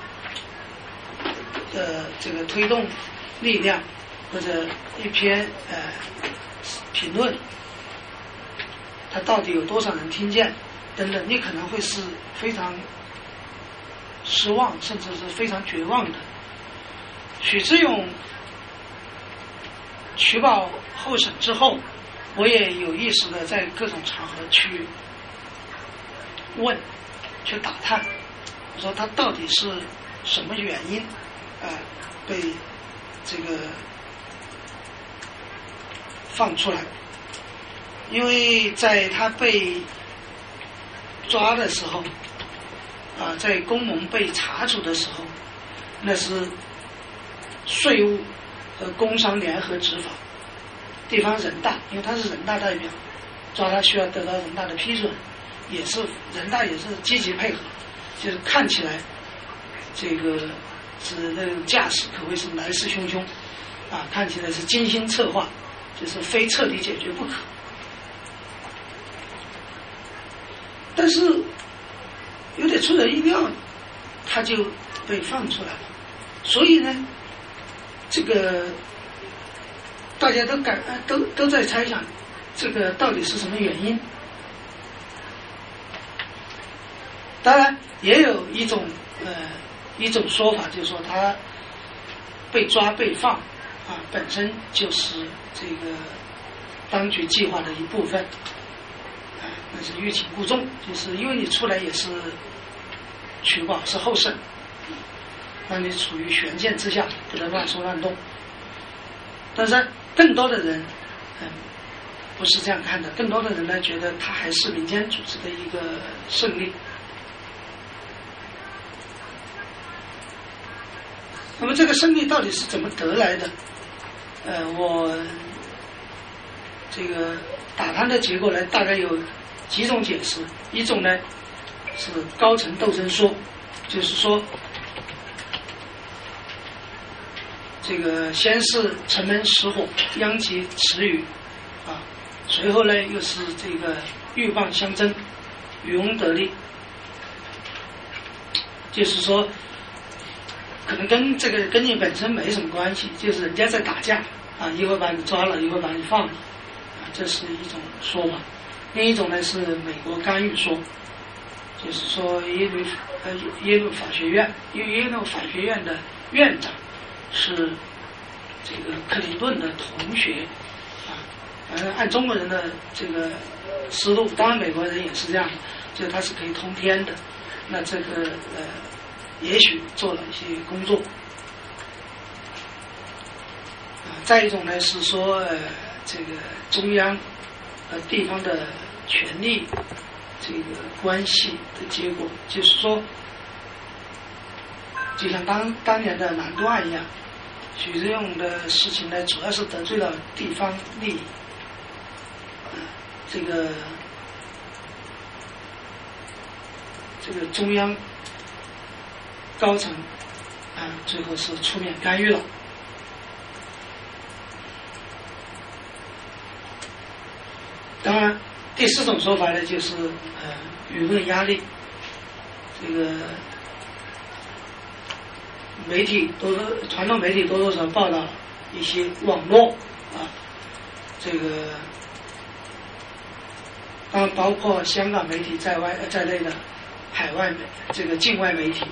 的这个推动力量，或者一篇呃评论，它到底有多少人听见等等，你可能会是非常失望，甚至是非常绝望的。许志永取保候审之后，我也有意识的在各种场合去问，去打探，我说他到底是什么原因啊、呃、被这个放出来。因为在他被抓的时候啊、呃，在公盟被查处的时候，那是税务和工商联合执法，地方人大，因为他是人大代表，抓他需要得到人大的批准，也是人大也是积极配合，就是看起来这个是那种架势可谓是来势汹汹啊，看起来是精心策划，就是非彻底解决不可。但是有点出人意料，他就被放出来了。所以呢，这个大家都感都都在猜想， 这个到底是什么原因？当然，也有一种呃一种说法，就是说他被抓被放啊，本身就是这个当局计划的一部分啊，那是欲擒故纵，就是因为你出来也是取保是候审，让你处于悬剑之下，不能乱说乱动。但是更多的人嗯不是这样看的，更多的人呢觉得他还是民间组织的一个胜利。那么这个胜利到底是怎么得来的？呃，我这个打探的结果呢，大概有几种解释。一种呢是高层斗争说，就是说这个先是城门失火，殃及池鱼啊，随后呢又是这个鹬蚌相争，渔翁得利，就是说可能跟这个跟你本身没什么关系，就是人家在打架啊，一会儿把你抓了，一会儿把你放了啊，这是一种说法。另一种呢是美国干预说，就是说耶鲁呃耶鲁法学院，因为耶鲁法学院的院长是这个克林顿的同学啊，反正按中国人的这个思路，当然美国人也是这样的，就是他是可以通天的，那这个呃也许做了一些工作啊。再一种呢是说呃这个中央和地方的权力这个关系的结果，就是说就像当当年的南渡案一样，许志永的事情呢主要是得罪了地方利益啊，这个这个中央高层啊最后是出面干预了。当然第四种说法呢就是呃舆论压力，这个媒体多多传统媒体多多少少报道了一些网络啊，这个当然包括香港媒体在外在内的海外媒这个境外媒体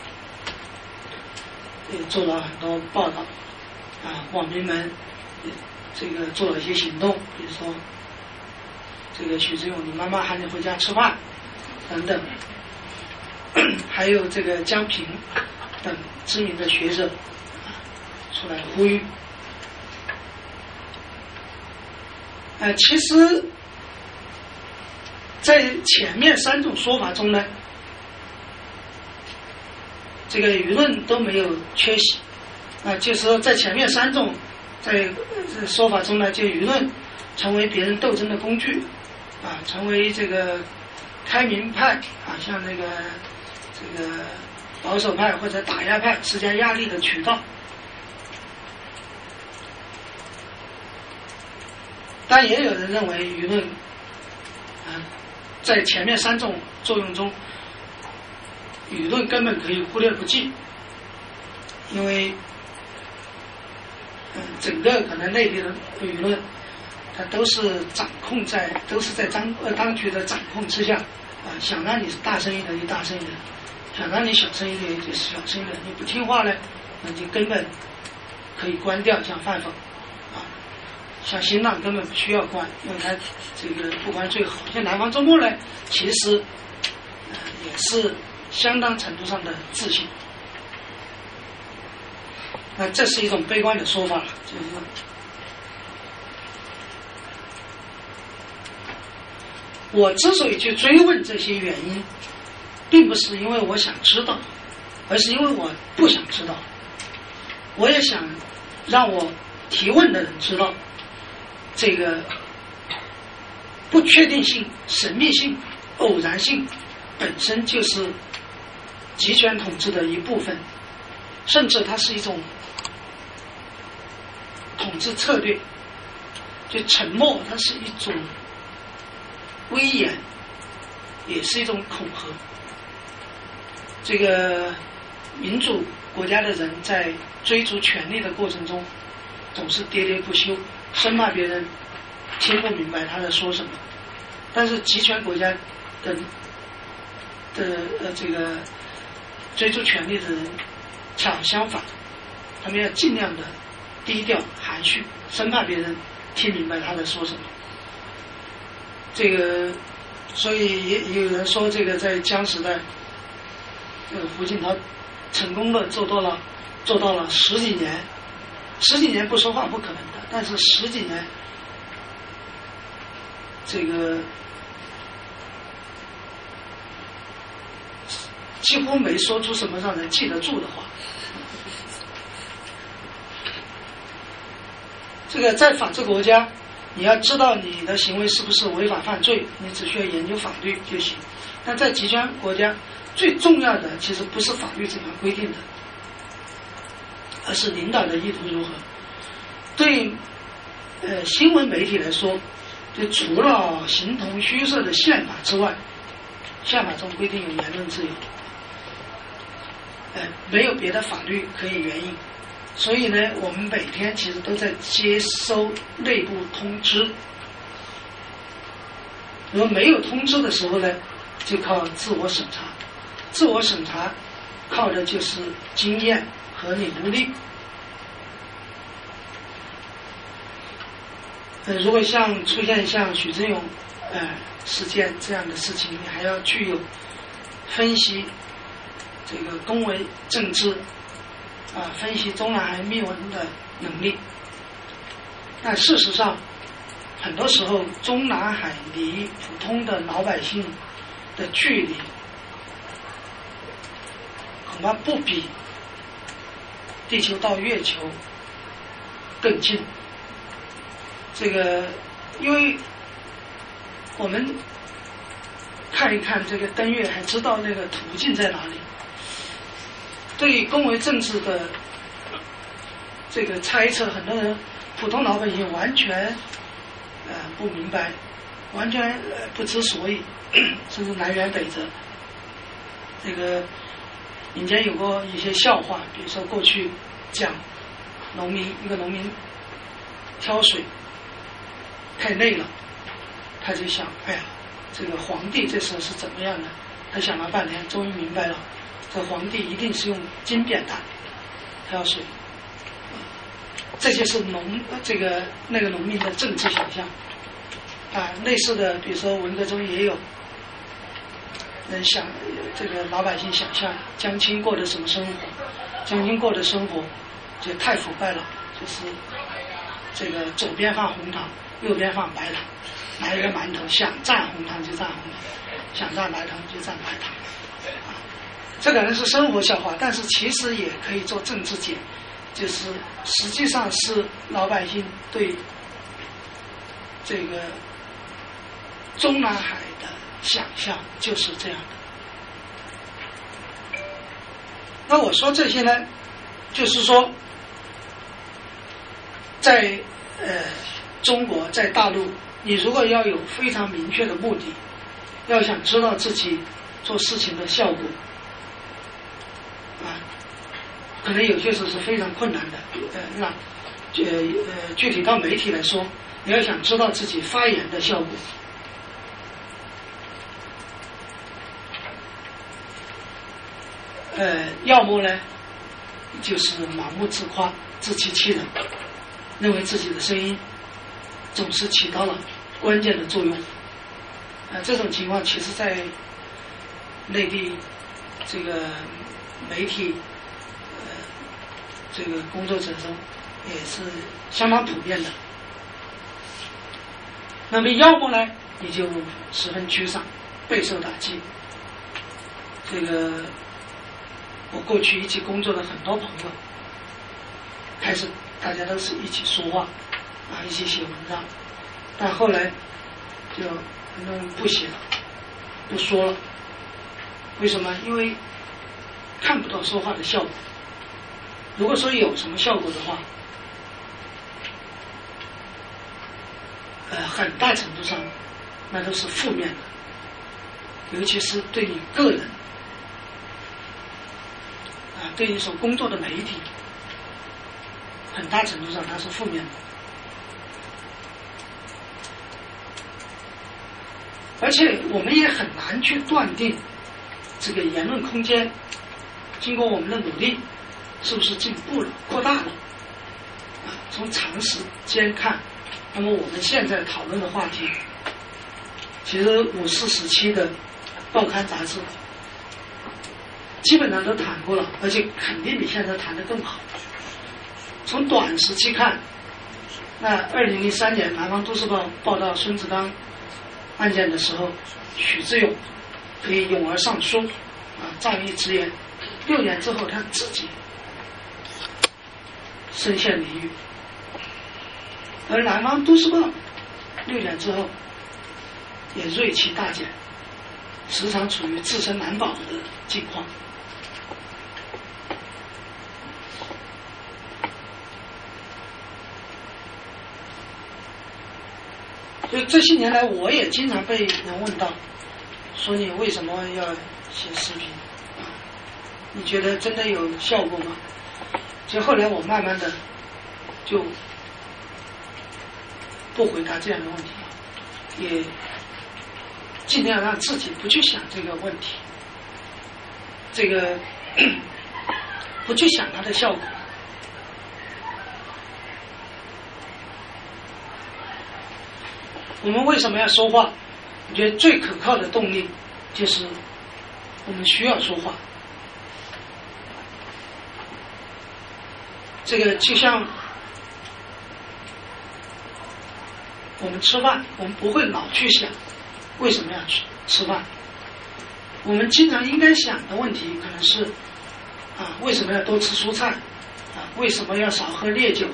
也做了很多报道啊，网民们也这个做了一些行动，比如说这个许志永你妈妈喊你回家吃饭等等，还有这个江平等知名的学者啊出来呼吁。呃，其实在前面三种说法中呢，这个舆论都没有缺席啊，就是说在前面三种在说法中呢，就舆论成为别人斗争的工具啊，成为这个开明派啊，像那个这个保守派或者打压派施加压力的渠道。但也有人认为舆论啊，在前面三种作用中，舆论根本可以忽略不计，因为嗯，整个可能内地的舆论它都是掌控在都是在当呃当局的掌控之下啊，想让你大声一点就大声一点，想让你小声一点就小声一点，你不听话呢，那就根本可以关掉，像饭否啊，像新浪根本不需要关，因为它这个不关最好。像南方周末呢，其实呃也是相当程度上的自信。那这是一种悲观的说法了，就是我之所以去追问这些原因，并不是因为我想知道，而是因为我不想知道。我也想让我提问的人知道，这个不确定性、神秘性、偶然性本身就是集权统治的一部分，甚至它是一种统治策略。就沉默，它是一种威严，也是一种恐吓。这个民主国家的人在追逐权力的过程中，总是喋喋不休，生怕别人听不明白他在说什么。但是集权国家的的呃这个追逐权力的人恰好相反，他们要尽量的低调含蓄，生怕别人听明白他在说什么。这个所以也也有人说，这个在江时代，呃胡锦涛成功的做到了做到了十几年，十几年不说话不可能的，但是十几年这个几乎没说出什么让人记得住的话。这个在法治国家，你要知道你的行为是不是违法犯罪，你只需要研究法律就行。但在集权国家，最重要的其实不是法律怎样规定的，而是领导的意图如何。对呃新闻媒体来说，就除了形同虚设的宪法之外，宪法中规定有言论自由，呃没有别的法律可以援引。所以呢，我们每天其实都在接收内部通知。如果没有通知的时候呢，就靠自我审查。自我审查靠的就是经验和领悟力。呃，如果像出现像许志永呃事件这样的事情，你还要具有分析这个公为政治啊，分析中南海秘闻的能力。但事实上，很多时候中南海离普通的老百姓的距离，恐怕不比地球到月球更近。这个，因为我们看一看这个登月，还知道那个途径在哪里。对于公为政治的这个猜测，很多人普通老百姓完全呃不明白，完全呃不知所以，甚至南辕北辙。这个民间有过一些笑话，比如说过去讲农民一个农民挑水太累了，他就想，哎呀，这个皇帝这时候是怎么样的？他想了半天，终于明白了。这皇帝一定是用金扁担挑水，这些是农这个那个农民的政治想象啊。类似的，比如说文革中也有人想，这个老百姓想象江青过的什么生活，江青过的生活就太腐败了，就是这个左边放红糖，右边放白糖，来一个馒头，想蘸红糖就蘸红糖，想蘸白糖就蘸白糖。这可能是生活笑话，但是其实也可以做政治解，就是实际上是老百姓对这个中南海的想象就是这样的。那我说这些呢，就是说在呃中国，在大陆，你如果要有非常明确的目的，要想知道自己做事情的效果啊，可能有些时候是非常困难的。呃，那呃呃，具体到媒体来说，你要想知道自己发言的效果，呃，要么呢，就是盲目自夸、自欺欺人，认为自己的声音总是起到了关键的作用。呃，这种情况其实在内地这个媒体呃这个工作者中也是相当普遍的。那么要么呢，你就十分沮丧，备受打击。这个我过去一起工作的很多朋友，开始大家都是一起说话啊，一起写文章，但后来就很多人不写了，不说了。为什么？因为看不到说话的效果。如果说有什么效果的话，呃，很大程度上那都是负面的，尤其是对你个人啊，对你所工作的媒体，很大程度上它是负面的。 而且我们也很难去断定这个言论空间经过我们的努力是不是进步了、扩大了。啊，从长时间看，那么我们现在讨论的话题，其实五四时期的报刊杂志基本上都谈过了，而且肯定比现在谈得更好。从短时期看，那二零零三年《南方都市报》报道孙志刚案件的时候，许志勇可以勇而上书，啊，仗义直言。六年之后，他自己身陷囹圄。而《南方都市报》六年之后也锐气大减，时常处于自身难保的境况。所以这些年来，我也经常被人问到，说你为什么要写视频啊？你觉得真的有效果吗？其实后来我慢慢的就不回答这样的问题了，也尽量让自己不去想这个问题，这个不去想它的效果。我们为什么要说话？我觉得最可靠的动力就是我们需要说话。这个就像我们吃饭，我们不会老去想为什么要吃吃饭。我们经常应该想的问题可能是啊，为什么要多吃蔬菜？啊，为什么要少喝烈酒？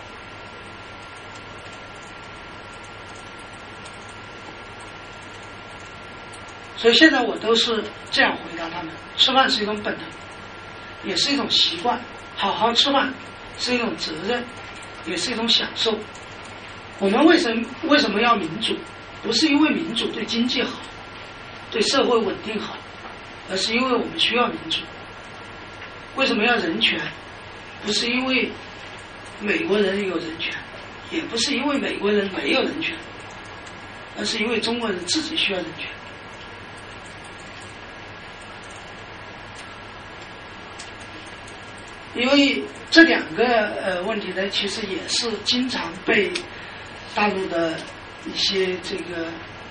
所以现在我都是这样回答他们：吃饭是一种本能，也是一种习惯。好好吃饭是一种责任，也是一种享受。我们为什么为什么要民主？不是因为民主对经济好，对社会稳定好，而是因为我们需要民主。为什么要人权？不是因为美国人有人权，也不是因为美国人没有人权，而是因为中国人自己需要人权。因为这两个呃问题呢，其实也是经常被大陆的一些这个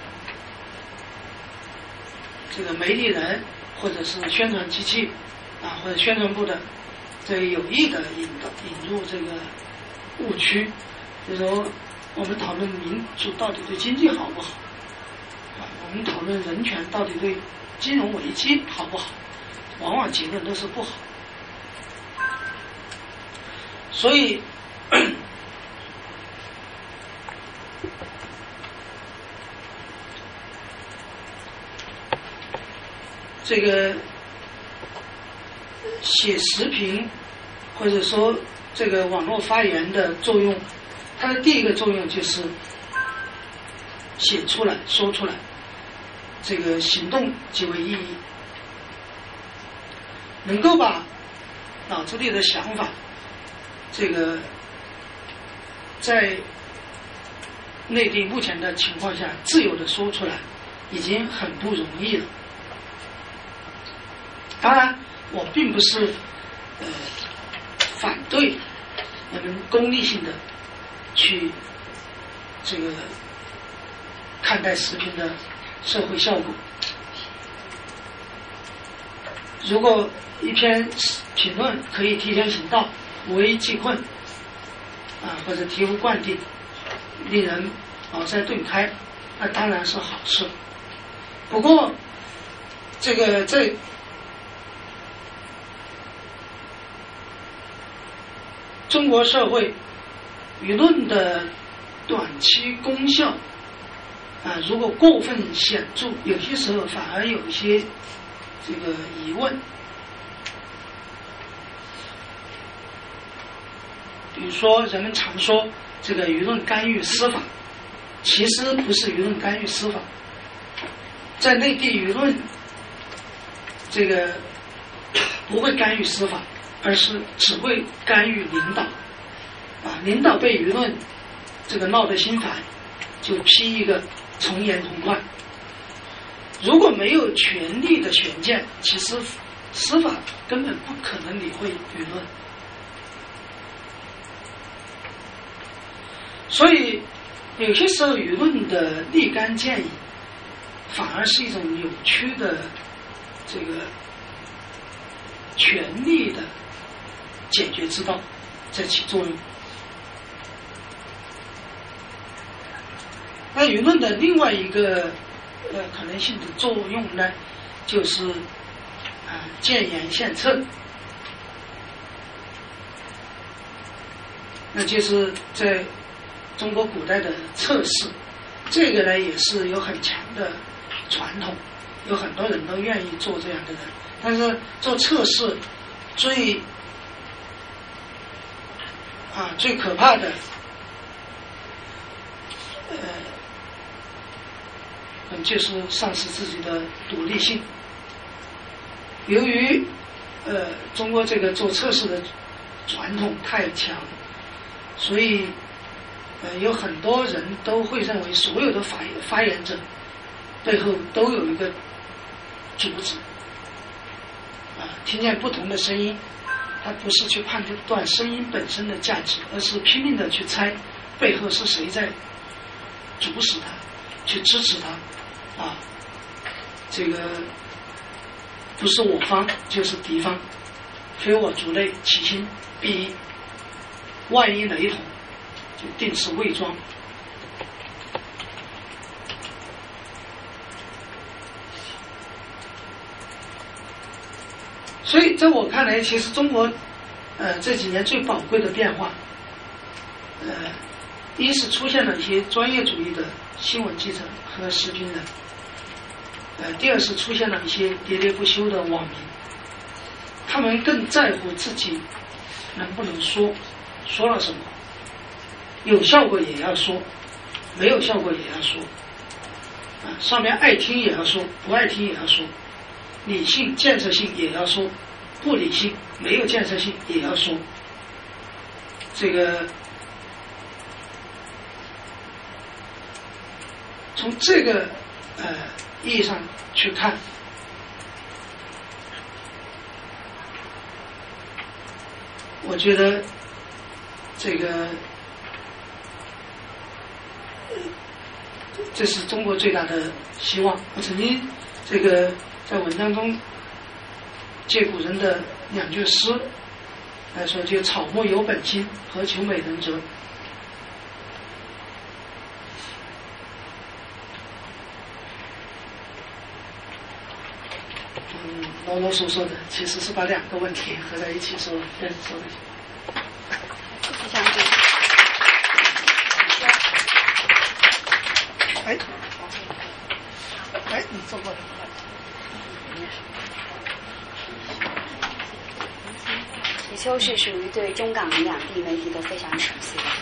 这个媒体人或者是宣传机器啊，或者宣传部的这个有意的引导引入这个误区，就是说我们讨论民主到底对经济好不好啊，我们讨论人权到底对金融危机好不好，往往结论都是不好。所以这个写时评或者说这个网络发言的作用，它的第一个作用就是写出来说出来，这个行动极为意义，能够把脑子里的想法这个在内地目前的情况下自由的说出来已经很不容易了。当然我并不是呃反对我们功利性的去这个看待时评的社会效果。如果一篇评论可以提前行道，无危即困啊，或者醍醐灌顶，令人茅塞顿开，那当然是好事。不过这个在中国社会舆论的短期功效啊，如果过分显著，有些时候反而有一些这个疑问。比如说人们常说这个舆论干预司法，其实不是舆论干预司法，在内地舆论这个不会干预司法，而是只会干预领导啊，领导被舆论这个闹得心烦，就批一个从严从宽如果没有权力的悬剑，其实司法根本不可能理会舆论。所以有些时候舆论的立竿见影，反而是一种扭曲的这个权力的解决之道在起作用。那舆论的另外一个呃可能性的作用呢，就是啊、呃、建言献策，那就是在中国古代的策士，这个呢也是有很强的传统，有很多人都愿意做这样的人。但是做策士最啊最可怕的呃就是丧失自己的独立性。由于呃中国这个做策士的传统太强，所以呃有很多人都会认为所有的发发言者背后都有一个主旨啊，听见不同的声音，他不是去判断声音本身的价值，而是拼命的去猜背后是谁在主使他，去支持他啊，这个不是我方就是敌方，非我族类，其心必异，万一雷同，就定是伪装。所以在我看来，其实中国呃这几年最宝贵的变化，呃，一是出现了一些专业主义的新闻记者和时评人，呃，第二是出现了一些喋喋不休的网民，他们更在乎自己能不能说，说了什么，有效果也要说，没有效果也要说，啊，上面爱听也要说，不爱听也要说，理性建设性也要说，不理性没有建设性也要说。这个从这个呃意义上去看，我觉得这个这是中国最大的希望。我曾经这个在文章中借古人的两句诗来说，就草木有本心，何求美人折。嗯，啰啰嗦嗦的，其实是把两个问题合在一起说，对，说的。 谢谢张主任。 哎，哎，你做过的。 李秋是属于对中港两地媒体都非常熟悉的。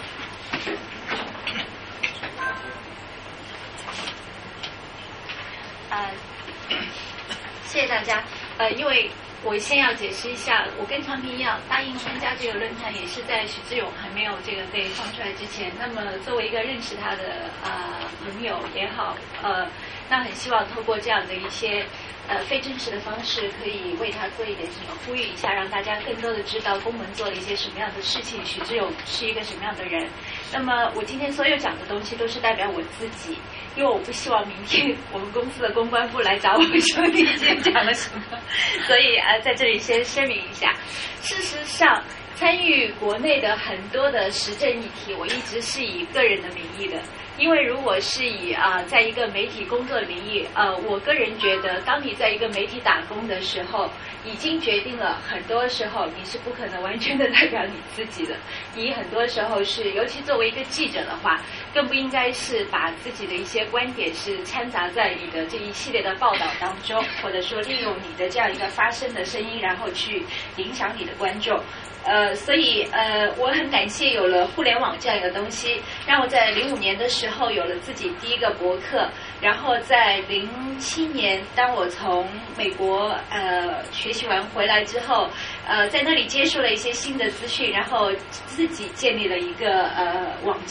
呃，谢谢大家。呃，因为我先要解释一下，我跟常平一样，答应参加这个论坛也是在许志勇还没有这个被放出来之前。那么作为一个认识他的啊、呃、朋友也好，呃，那很希望透过这样的一些呃非真实的方式，可以为他做一点什么呼吁一下，让大家更多的知道公门做了一些什么样的事情，许志勇是一个什么样的人。那么我今天所有讲的东西都是代表我自己，因为我不希望明天我们公司的公关部来找我说你今天讲了什么，所以呃在这里先声明一下。事实上，参与国内的很多的时政议题，我一直是以个人的名义的。因为如果是以啊、呃，在一个媒体工作的名义，呃，我个人觉得，当你在一个媒体打工的时候，已经决定了很多时候你是不可能完全的代表你自己的。你很多时候是，尤其作为一个记者的话，更不应该是把自己的一些观点是掺杂在你的这一系列的报道当中，或者说利用你的这样一个发声的声音，然后去影响你的观众。呃，所以呃，我很感谢有了互联网这样一个东西，让我在零五年的时候有了自己第一个博客，然后在零七年，当我从美国呃学习完回来之后，呃，在那里接触了一些新的资讯，然后自己建立了一个呃网站。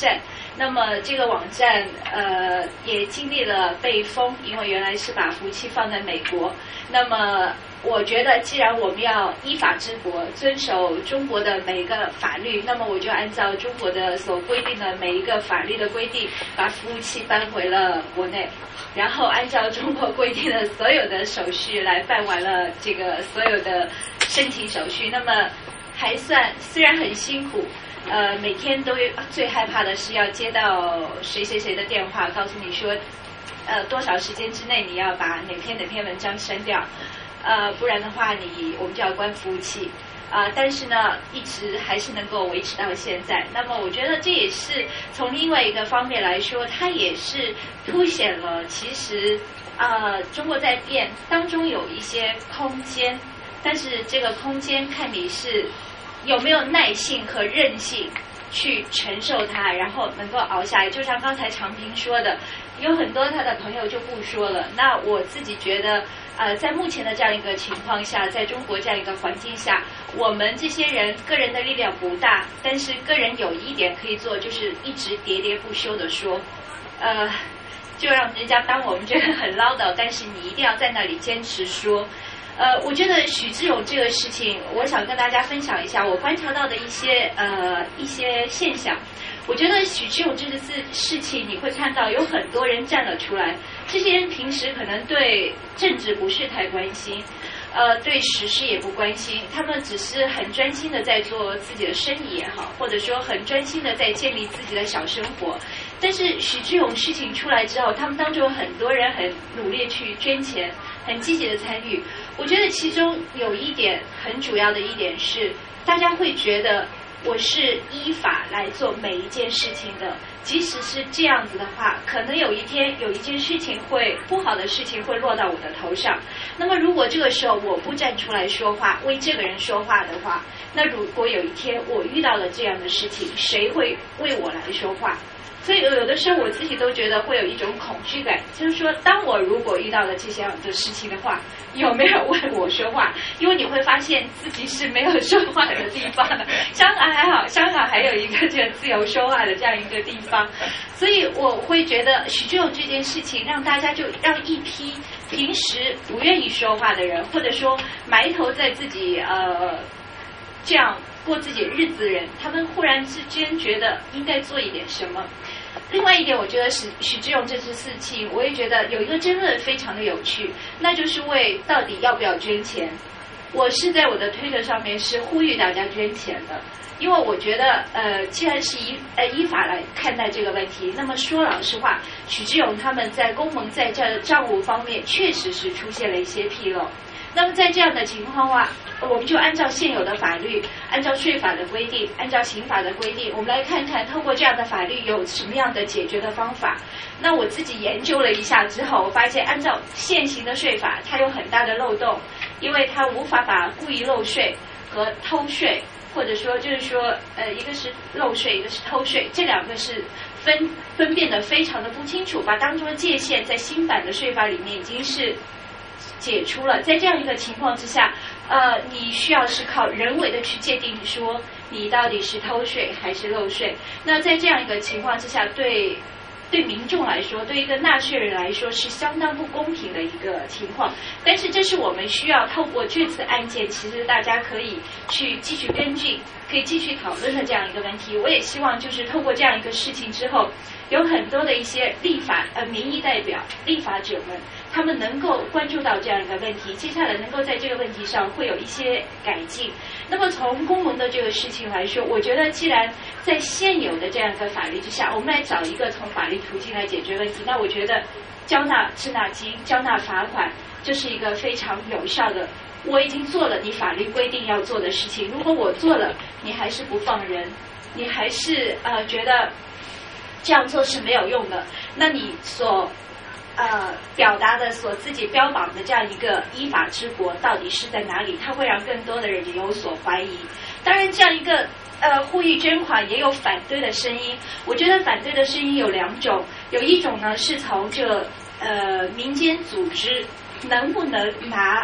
那么这个网站呃也经历了被封，因为原来是把服务器放在美国。那么我觉得既然我们要依法治国，遵守中国的每一个法律，那么我就按照中国的所规定的每一个法律的规定，把服务器搬回了国内，然后按照中国规定的所有的手续来办完了这个所有的申请手续。那么还算虽然很辛苦，呃，每天都最害怕的是要接到谁谁谁的电话，告诉你说，呃，多少时间之内你要把哪篇哪篇文章删掉，呃，不然的话你我们就要关服务器。啊、呃，但是呢，一直还是能够维持到现在。那么，我觉得这也是从另外一个方面来说，它也是凸显了其实啊、呃，中国在变当中有一些空间，但是这个空间看你是有没有耐性和韧性去承受它，然后能够熬下来。就像刚才常平说的，有很多他的朋友就不说了。那我自己觉得，呃，在目前的这样一个情况下，在中国这样一个环境下，我们这些人个人的力量不大，但是个人有一点可以做，就是一直喋喋不休的说，呃，就让人家当我们觉得很唠叨，但是你一定要在那里坚持说。呃，我觉得许志勇这个事情，我想跟大家分享一下我观察到的一些呃一些现象。我觉得许志勇这个事事情，你会看到有很多人站了出来，这些人平时可能对政治不是太关心，呃，对时事也不关心，他们只是很专心的在做自己的生意也好，或者说很专心的在建立自己的小生活。但是许志勇事情出来之后，他们当中有很多人很努力去捐钱，很积极的参与。我觉得其中有一点很主要的一点是，大家会觉得我是依法来做每一件事情的，即使是这样子的话，可能有一天有一件事情会不好的事情会落到我的头上。那么如果这个时候我不站出来说话，为这个人说话的话，那如果有一天我遇到了这样的事情，谁会为我来说话？所以有的时候我自己都觉得会有一种恐惧感，就是说当我如果遇到了这些样的事情的话，有没有为我说话？因为你会发现自己是没有说话的地方的。香港还好，香港还有一个这个自由说话的这样一个地方，所以我会觉得许志勇这件事情让大家就让一批平时不愿意说话的人，或者说埋头在自己呃这样过自己日子的人，他们忽然之间觉得应该做一点什么。另外一点，我觉得许许志勇这次事情，我也觉得有一个争论非常的有趣，那就是为到底要不要捐钱。我是在我的推特上面是呼吁大家捐钱的，因为我觉得呃，既然是依呃依法来看待这个问题，那么说老实话，许志勇他们在公盟在这账务方面确实是出现了一些纰漏。那么在这样的情况下，我们就按照现有的法律，按照税法的规定，按照刑法的规定，我们来看看透过这样的法律有什么样的解决的方法。那我自己研究了一下之后，我发现按照现行的税法，它有很大的漏洞，因为它无法把故意漏税和偷税，或者说就是说呃一个是漏税，一个是偷税，这两个是分分辨得非常的不清楚，把当中的界限在新版的税法里面已经是解除了。在这样一个情况之下，呃，你需要是靠人为的去界定说你到底是偷税还是漏税。那在这样一个情况之下，对对民众来说，对一个纳税人来说是相当不公平的一个情况。但是这是我们需要透过这次案件，其实大家可以去继续跟进，可以继续讨论的这样一个问题。我也希望就是透过这样一个事情之后，有很多的一些立法呃民意代表、立法者们，他们能够关注到这样一个问题，接下来能够在这个问题上会有一些改进。那么从公盟的这个事情来说，我觉得既然在现有的这样一个法律之下，我们来找一个从法律途径来解决问题，那我觉得交纳滞纳金、交纳罚款，这是一个非常有效的。我已经做了你法律规定要做的事情，如果我做了，你还是不放人，你还是呃觉得这样做是没有用的，那你所呃表达的所自己标榜的这样一个依法治国到底是在哪里？它会让更多的人有所怀疑。当然，这样一个呃呼吁捐款也有反对的声音。我觉得反对的声音有两种，有一种呢是从这呃民间组织能不能拿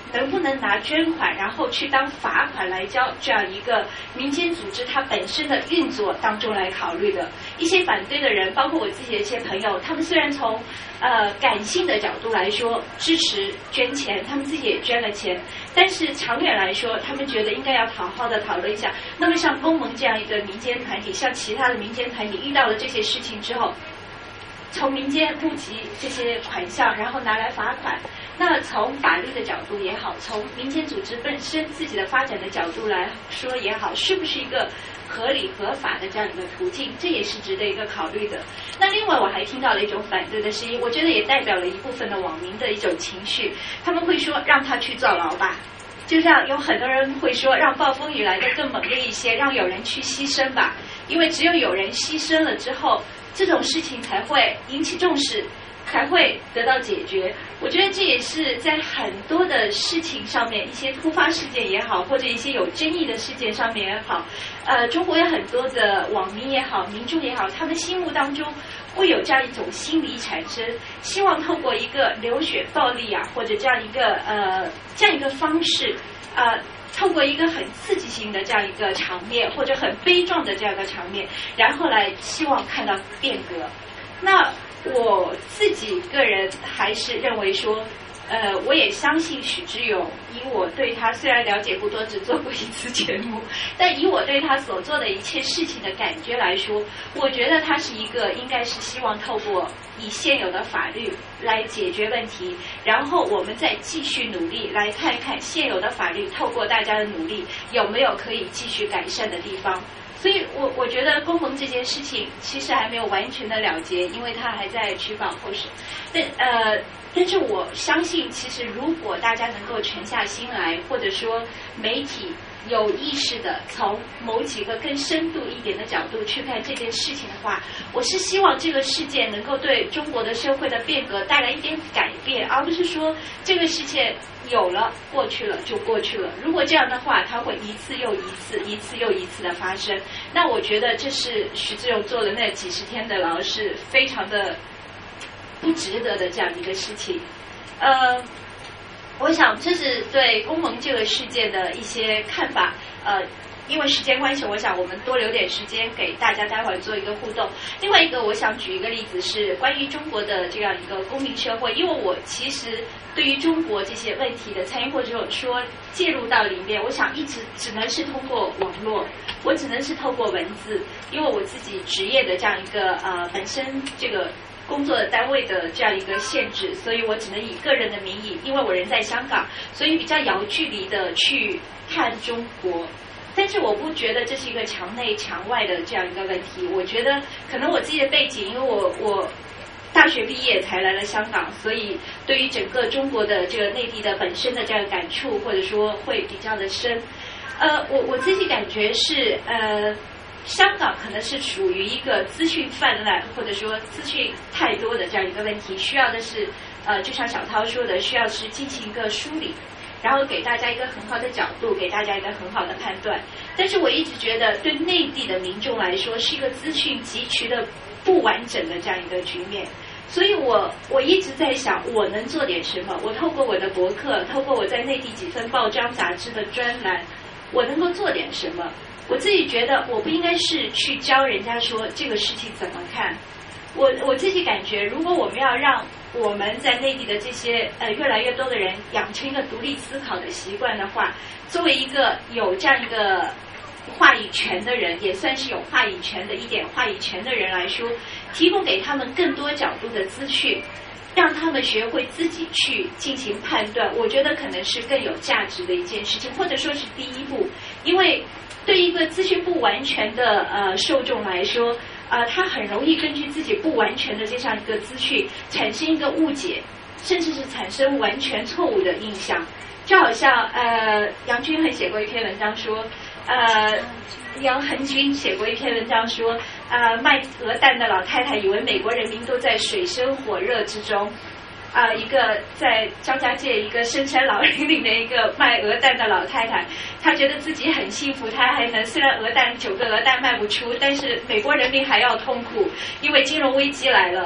能不能拿捐款然后去当罚款来交这样一个民间组织它本身的运作当中来考虑的。一些反对的人，包括我自己的一些朋友，他们虽然从呃感性的角度来说支持捐钱，他们自己也捐了钱，但是长远来说，他们觉得应该要好好的讨论一下。那么像公盟这样一个民间团体，像其他的民间团体遇到了这些事情之后，从民间募集这些款项，然后拿来罚款。那从法律的角度也好，从民间组织本身自己的发展的角度来说也好，是不是一个合理合法的这样一个途径，这也是值得一个考虑的。那另外我还听到了一种反对的声音，我觉得也代表了一部分的网民的一种情绪，他们会说让他去坐牢吧，就像有很多人会说让暴风雨来得更猛烈一些，让有人去牺牲吧，因为只有有人牺牲了之后，这种事情才会引起重视，才会得到解决。我觉得这也是在很多的事情上面，一些突发事件也好，或者一些有争议的事件上面也好，呃，中国有很多的网民也好，民众也好，他们心目当中会有这样一种心理产生，希望透过一个流血暴力啊，或者这样一个呃这样一个方式啊。呃透过一个很刺激性的这样一个场面，或者很悲壮的这样一个场面，然后来希望看到变革。那我自己个人还是认为说，呃，我也相信许知永，以我对他虽然了解不多，只做过一次节目，但以我对他所做的一切事情的感觉来说，我觉得他是一个应该是希望透过以现有的法律来解决问题，然后我们再继续努力来看一看现有的法律透过大家的努力有没有可以继续改善的地方。所以我我觉得公盟这件事情其实还没有完全的了结，因为它还在取保候审。但呃，但是我相信，其实如果大家能够沉下心来，或者说媒体有意识的从某几个更深度一点的角度去看这件事情的话，我是希望这个事件能够对中国的社会的变革带来一点改变，而不是说这个事件有了过去了就过去了。如果这样的话，它会一次又一次一次又一次的发生，那我觉得这是许志永做的那几十天的牢是非常的不值得的这样一个事情。呃我想这是对公盟这个事件的一些看法，呃，因为时间关系，我想我们多留点时间给大家待会儿做一个互动。另外一个，我想举一个例子是关于中国的这样一个公民社会，因为我其实对于中国这些问题的参与或者说介入到里面，我想一直只能是通过网络，我只能是透过文字，因为我自己职业的这样一个呃本身这个工作单位的这样一个限制，所以我只能以个人的名义，因为我人在香港，所以比较遥距离的去看中国。但是我不觉得这是一个墙内墙外的这样一个问题，我觉得可能我自己的背景，因为我我大学毕业才来了香港，所以对于整个中国的这个内地的本身的这样感触，或者说会比较的深。呃，我我自己感觉是呃。香港可能是属于一个资讯泛滥或者说资讯太多的这样一个问题，需要的是呃，就像小涛说的，需要是进行一个梳理，然后给大家一个很好的角度，给大家一个很好的判断。但是我一直觉得对内地的民众来说是一个资讯极其的不完整的这样一个局面，所以我我一直在想我能做点什么，我透过我的博客，透过我在内地几份报章杂志的专栏，我能够做点什么。我自己觉得我不应该是去教人家说这个事情怎么看，我我自己感觉，如果我们要让我们在内地的这些呃越来越多的人养成一个独立思考的习惯的话，作为一个有这样一个话语权的人，也算是有话语权的一点话语权的人来说，提供给他们更多角度的资讯，让他们学会自己去进行判断，我觉得可能是更有价值的一件事情，或者说是第一步。因为对一个资讯不完全的呃受众来说，呃，他很容易根据自己不完全的这样一个资讯产生一个误解，甚至是产生完全错误的印象。就好像呃杨均衡写过一篇文章说，呃杨恒均写过一篇文章说，呃卖鹅蛋的老太太以为美国人民都在水深火热之中。啊、呃，一个在张家界一个深山老林里面一个卖鹅蛋的老太太，她觉得自己很幸福，她还能虽然鹅蛋九个鹅蛋卖不出，但是美国人民还要痛苦，因为金融危机来了。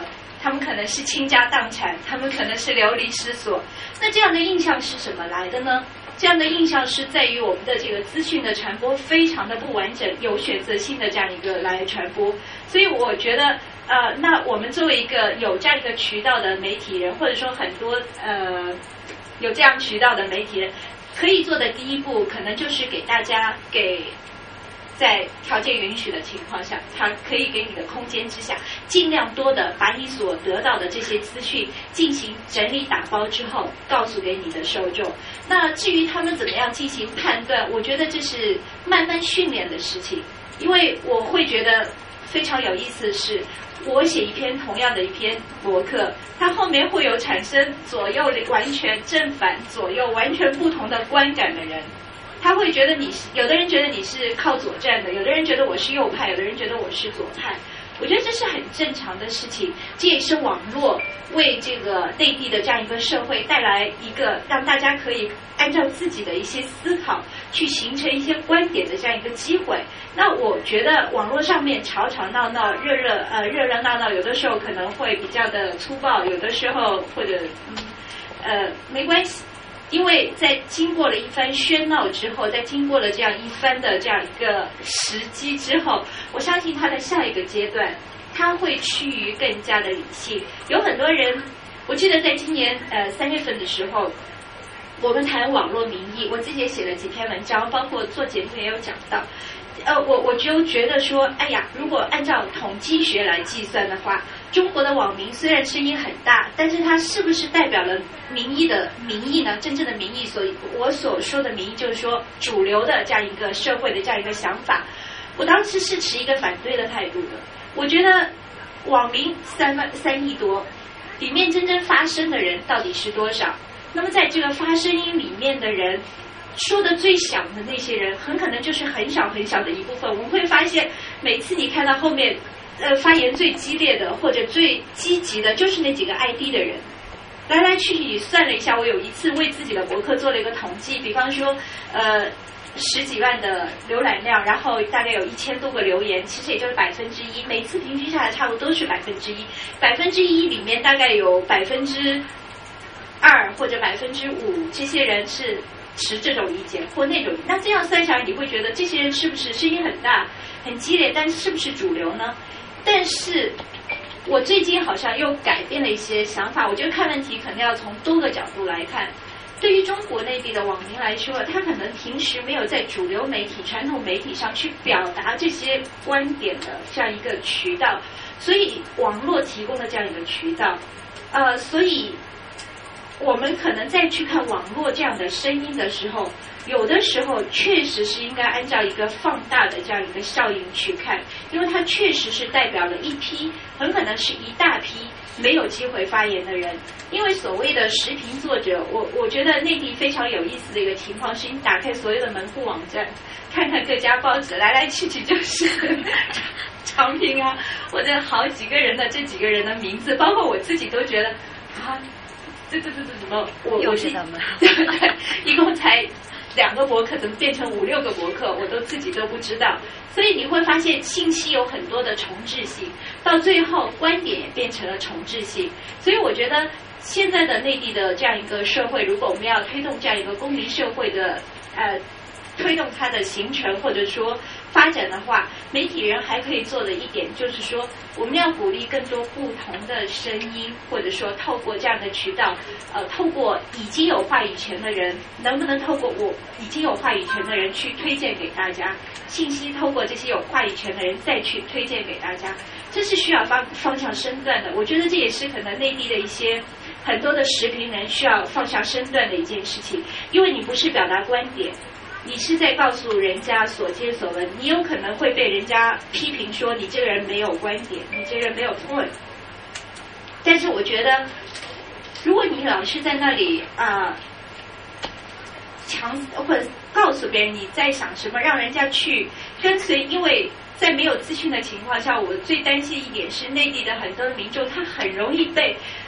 他们可能是倾家荡产，他们可能是流离失所。那这样的印象是什么来的呢？这样的印象是在于我们的这个资讯的传播非常的不完整，有选择性的这样一个来传播。所以我觉得，呃，那我们作为一个有这样一个渠道的媒体人，或者说很多呃有这样渠道的媒体人，可以做的第一步，可能就是给大家给。在条件允许的情况下，它可以给你的空间之下，尽量多的把你所得到的这些资讯进行整理打包之后，告诉给你的受众。那至于他们怎么样进行判断，我觉得这是慢慢训练的事情。因为我会觉得非常有意思的是，我写一篇同样的一篇博客，它后面会有产生左右完全正反、左右完全不同的观感的人。他会觉得你是，有的人觉得你是靠左站的，有的人觉得我是右派，有的人觉得我是左派。我觉得这是很正常的事情，这也是网络为这个内地的这样一个社会带来一个让大家可以按照自己的一些思考去形成一些观点的这样一个机会。那我觉得网络上面吵吵闹闹、热热呃热热闹闹，有的时候可能会比较的粗暴，有的时候或者嗯呃没关系。因为在经过了一番喧闹之后，在经过了这样一番的这样一个时机之后，我相信他的下一个阶段，他会趋于更加的理性。有很多人，我记得在今年呃三月份的时候，我们谈网络民意，我自己也写了几篇文章，包括做节目也有讲到。呃，我我就觉得说，哎呀，如果按照统计学来计算的话，中国的网民虽然声音很大，但是它是不是代表了民意的民意呢？真正的民意，所以我所说的民意就是说主流的这样一个社会的这样一个想法。我当时是持一个反对的态度的。我觉得网民三万三亿多，里面真正发声的人到底是多少？那么在这个发声音里面的人，说的最响的那些人，很可能就是很小很小的一部分。我们会发现，每次你看到后面，呃，发言最激烈的或者最积极的，就是那几个 I D 的人。来来去去算了一下，我有一次为自己的博客做了一个统计，比方说，呃，十几万的浏览量，然后大概有一千多个留言，其实也就是百分之一，每次平均下来差不多都是百分之一。百分之一里面大概有百分之二或者百分之五，这些人是持这种意见或那种，那这样算下来，你会觉得这些人是不是声音很大、很激烈，但是不是主流呢？但是我最近好像又改变了一些想法，我觉得看问题可能要从多个角度来看。对于中国内地的网民来说，他可能平时没有在主流媒体、传统媒体上去表达这些观点的这样一个渠道，所以网络提供了这样一个渠道，呃，所以我们可能再去看网络这样的声音的时候，有的时候确实是应该按照一个放大的这样一个效应去看，因为它确实是代表了一批，很可能是一大批没有机会发言的人。因为所谓的时评作者，我我觉得内地非常有意思的一个情况是，你打开所有的门户网站，看看各家报纸，来来去去就是长评啊，或者好几个人的这几个人的名字，包括我自己都觉得啊。对对对对，怎么我我是对对，一共才两个博客，怎么变成五六个博客，我都自己都不知道。所以你会发现信息有很多的重置性，到最后观点也变成了重置性。所以我觉得现在的内地的这样一个社会，如果我们要推动这样一个公民社会的呃推动它的形成或者说发展的话，媒体人还可以做的一点就是说，我们要鼓励更多不同的声音，或者说透过这样的渠道，呃，透过已经有话语权的人，能不能透过我已经有话语权的人去推荐给大家信息，透过这些有话语权的人再去推荐给大家，这是需要方方向身段的。我觉得这也是可能内地的一些很多的时评人需要放下身段的一件事情，因为你不是表达观点，你是在告诉人家所见所闻，你有可能会被人家批评说你这个人没有观点，你这个人没有 point。但是我觉得，如果你老是在那里啊、呃、强或者告诉别人你在想什么，让人家去跟随，因为在没有资讯的情况下，我最担心一点是内地的很多民众他很容易被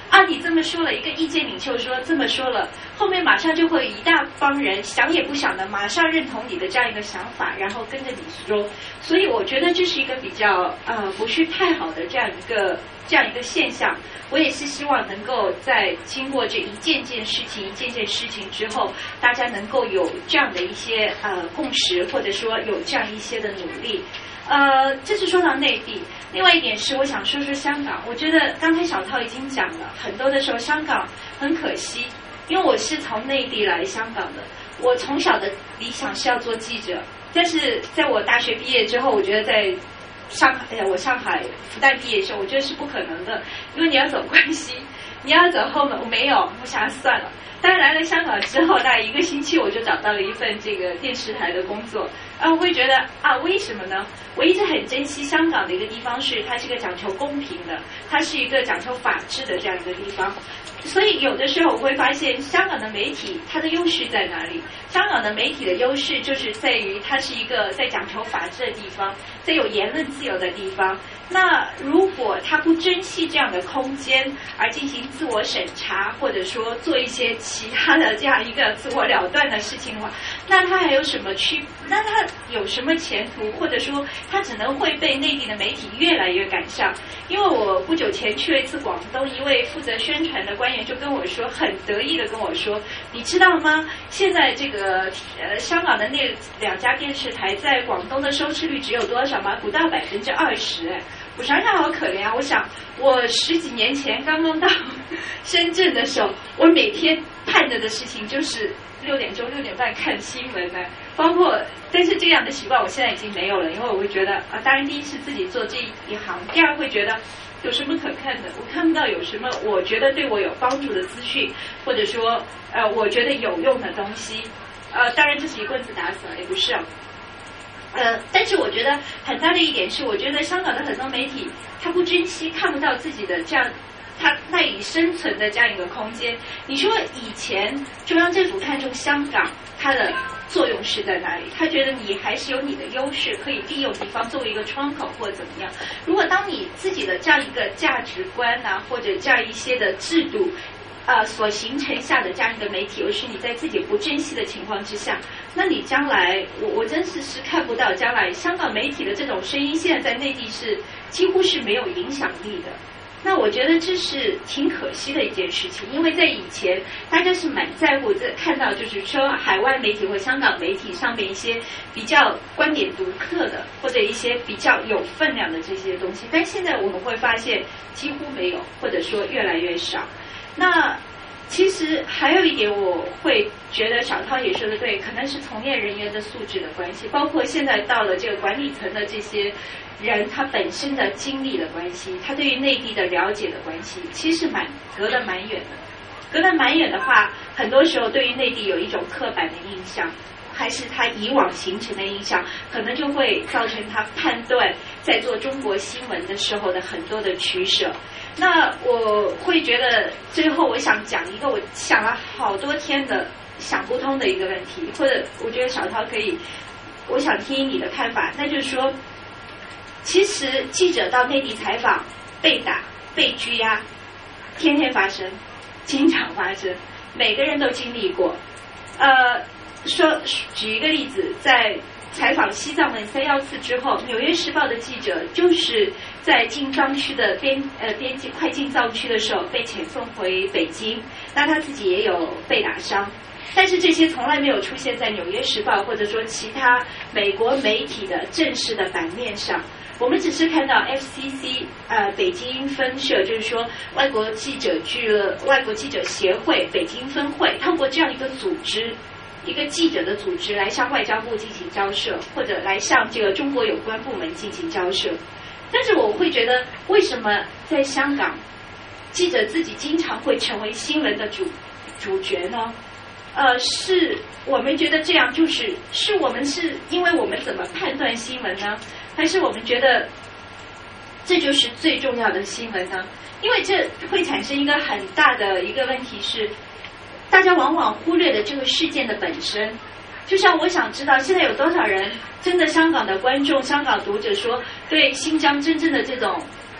啊，你这么说了，一个意见领袖说这么说了，后面马上就会一大帮人想也不想的马上认同你的这样一个想法，然后跟着你说。所以我觉得这是一个比较呃不是太好的这样一个这样一个现象。我也是希望能够在经过这一件件事情一件件事情之后，大家能够有这样的一些呃共识，或者说有这样一些的努力。呃，这是说到内地。另外一点是，我想说说香港。我觉得刚才小涛已经讲了，很多的时候香港很可惜，因为我是从内地来香港的。我从小的理想是要做记者，但是在我大学毕业之后，我觉得在上海，哎呀，我上海复旦毕业的时候，我觉得是不可能的，因为你要走关系，你要走后门。我没有，我想算了。当然来了香港之后，大概一个星期我就找到了一份这个电视台的工作。啊，我会觉得啊，为什么呢？我一直很珍惜香港的一个地方是，它是一个讲求公平的，它是一个讲求法治的这样一个地方。所以有的时候我会发现，香港的媒体它的优势在哪里？香港的媒体的优势就是在于它是一个在讲求法治的地方，在有言论自由的地方。那如果他不珍惜这样的空间，而进行自我审查，或者说做一些其他的这样一个自我了断的事情的话，那他还有什么区？那他有什么前途？或者说他只能会被内地的媒体越来越赶上。因为我不久前去了一次广东，一位负责宣传的官员就跟我说，很得意的跟我说，你知道吗？现在这个呃香港的那两家电视台在广东的收视率只有多少吗？不到百分之二十。哎，我想想好可怜啊！我想我十几年前刚刚到深圳的时候，我每天盼着的事情就是六点钟六点半看新闻呢，包括但是这样的习惯我现在已经没有了，因为我会觉得啊，当然第一是自己做这一行，第二会觉得有什么可看的，我看不到有什么我觉得对我有帮助的资讯，或者说呃我觉得有用的东西。呃，当然这是一棍子打死了，也不是啊。呃，但是我觉得很大的一点是，我觉得香港的很多媒体他不珍惜，看不到自己的这样他赖以生存的这样一个空间。你说以前中央政府看重香港，它的作用是在哪里？他觉得你还是有你的优势，可以利用地方作为一个窗口或者怎么样。如果当你自己的这样一个价值观啊，或者这样一些的制度呃，所形成下的这样一个媒体，又是你在自己不珍惜的情况之下，那你将来，我我真是是看不到将来香港媒体的这种声音，现在在内地是几乎是没有影响力的。那我觉得这是挺可惜的一件事情，因为在以前大家是蛮在乎在看到就是说海外媒体或香港媒体上面一些比较观点独特的，或者一些比较有分量的这些东西，但现在我们会发现几乎没有，或者说越来越少。那其实还有一点，我会觉得小涛也说的对，可能是从业人员的素质的关系，包括现在到了这个管理层的这些人，他本身的经历的关系，他对于内地的了解的关系，其实蛮隔得蛮远的。隔得蛮远的话，很多时候对于内地有一种刻板的印象，还是他以往形成的印象，可能就会造成他判断在做中国新闻的时候的很多的取舍。那我会觉得最后我想讲一个我想了好多天的想不通的一个问题，或者我觉得小涛可以，我想听你的看法，那就是说，其实记者到内地采访被打被拘押天天发生，经常发生，每个人都经历过。呃说举一个例子，在采访西藏的三幺四之后，纽约时报的记者就是在进藏区的边呃边境快进藏区的时候被遣送回北京，那他自己也有被打伤，但是这些从来没有出现在纽约时报或者说其他美国媒体的正式的版面上。我们只是看到 F C C 呃北京分社，就是说外国记者俱乐外国记者协会北京分会，通过这样一个组织，一个记者的组织来向外交部进行交涉，或者来向这个中国有关部门进行交涉。但是我会觉得，为什么在香港，记者自己经常会成为新闻的主主角呢？呃，是我们觉得这样就是是我们是因为我们怎么判断新闻呢？还是我们觉得这就是最重要的新闻呢？因为这会产生一个很大的一个问题是，大家往往忽略了这个事件的本身。就像我想知道现在有多少人真的香港的观众香港读者说对新疆真正的这种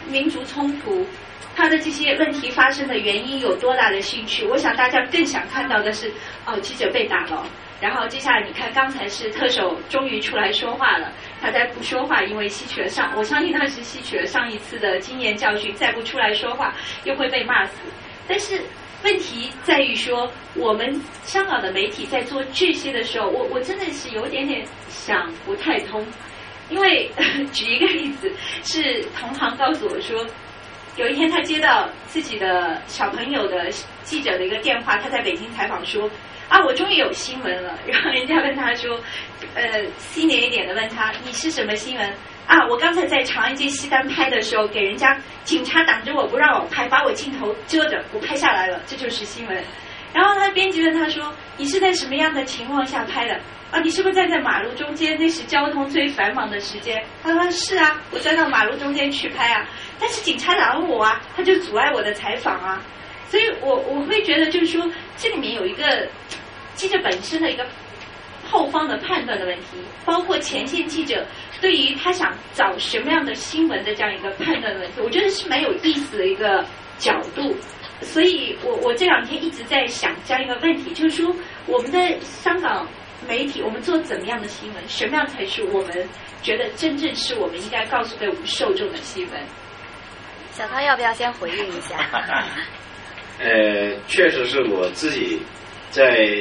民族冲突，它的这些问题发生的原因有多大的兴趣。我想大家更想看到的是，哦，记者被打了。然后接下来你看，刚才是特首终于出来说话了，他再不说话，因为吸取了上，我相信他是吸取了上一次的经验教训，再不出来说话又会被骂死。但是问题在于说，我们香港的媒体在做这些的时候，我我真的是有点点想不太通。因为举一个例子，是同行告诉我说，有一天他接到自己的小朋友的记者的一个电话，他在北京采访说，啊，我终于有新闻了。然后人家问他说，呃，senior一点的问他，你是什么新闻？啊，我刚才在长安街西单拍的时候，给人家警察挡着我不让我拍，把我镜头遮着，我拍下来了，这就是新闻。然后他编辑问他说，你是在什么样的情况下拍的？啊，你是不是站在马路中间？那是交通最繁忙的时间。他说是啊，我站到马路中间去拍啊，但是警察拦我啊，他就阻碍我的采访啊。所以我我会觉得就是说，这里面有一个记者本身的一个后方的判断的问题，包括前线记者对于他想找什么样的新闻的这样一个判断的问题，我觉得是蛮有意思的一个角度。所以我我这两天一直在想这样一个问题，就是说我们的香港媒体，我们做怎么样的新闻，什么样才是我们觉得真正是我们应该告诉给我们受众的新闻？ 小涛要不要先回应一下？ 呃，确实是我自己在，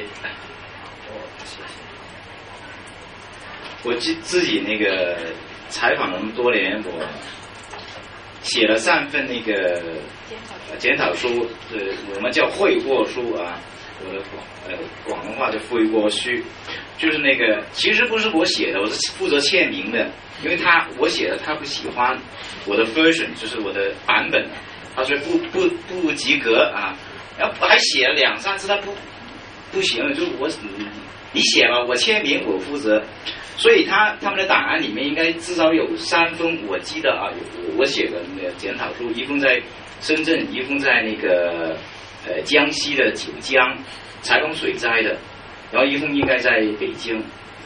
我自自己那个采访了那么多年，我写了三份那个检讨书，呃，我们叫悔过书啊，我的广呃广东话叫悔过书，就是那个其实不是我写的，我是负责签名的，因为他我写的他不喜欢我的 version， 就是我的版本。他说不不不及格啊，然后还写了两三次，他不不行，就我你写吧，我签名我负责，所以他他们的档案里面应该至少有三封，我记得啊，有我写的那个检讨书，一封在深圳，一封在那个呃江西的九江采访水灾的，然后一封应该在北京。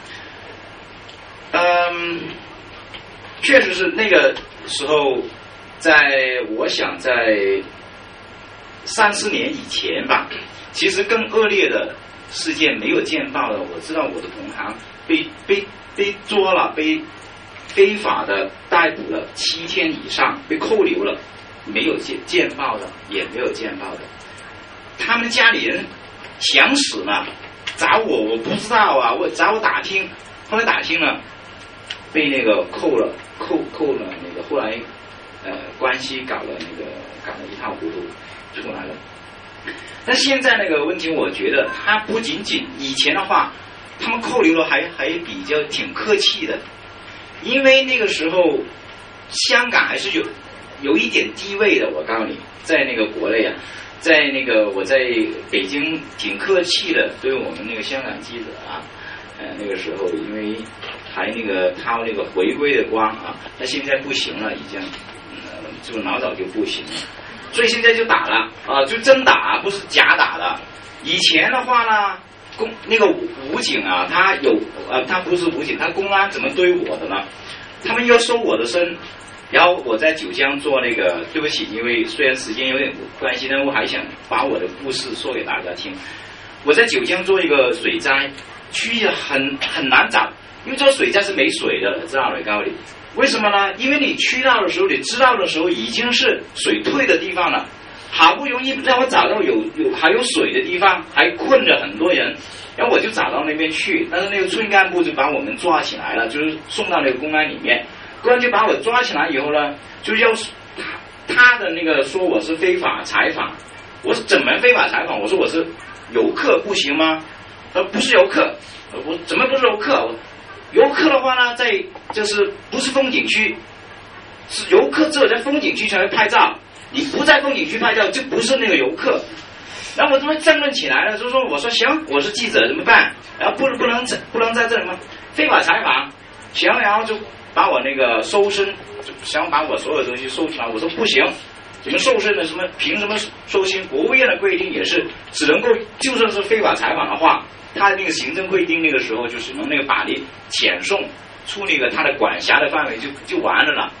嗯，确实是那个时候。在我想在三四年以前吧，其实更恶劣的事件没有见报的。我知道我的同行被被被捉了，被非法的逮捕了七天以上，被扣留了，没有见见报的，也没有见报的。他们家里人想死呢，找我我不知道啊，我找我打听，后来打听了，被那个扣了，扣扣了那个后来。呃，关系搞了那个搞了一塌糊涂出来了。但现在那个问题，我觉得他不仅仅以前的话，他们扣留了还还比较挺客气的，因为那个时候香港还是有有一点地位的。我告诉你，在那个国内啊，在那个我在北京挺客气的，对我们那个香港记者啊，呃那个时候因为还那个掏那个回归的光啊，那现在不行了，已经。就老早就不行了，所以现在就打了啊，就真打，不是假打的。以前的话呢，公那个武警啊，他有呃，他不是武警，他公安怎么对我的呢？他们要搜我的身，然后我在九江做那个，对不起，因为虽然时间有点关系，但我还想把我的故事说给大家听。我在九江做一个水灾，区域很很难找，因为这个水灾是没水的，知道了，告诉你。为什么呢？因为你去到的时候，你知道的时候已经是水退的地方了，好不容易让我找到有有还有水的地方，还困着很多人，然后我就找到那边去，但是那个村干部就把我们抓起来了，就是送到那个公安里面，公安就把我抓起来以后呢，就要他他的那个说我是非法采访，我说怎么非法采访？我说我是游客，不行吗？他说不是游客，我怎么不是游客？游客的话呢，在就是不是风景区，是游客只有在风景区才会拍照，你不在风景区拍照就不是那个游客。然后我这么争论起来了，就说我说行，我是记者怎么办？然后不不能不能在这里吗？非法采访，行，然后就把我那个搜身，就想把我所有东西搜出来。我说不行，你们搜身的什么凭什么搜身？国务院的规定也是只能够就算是非法采访的话。他的那个行政规定，那个时候就只能那个把你遣送出那个他的管辖的范围就就完了了。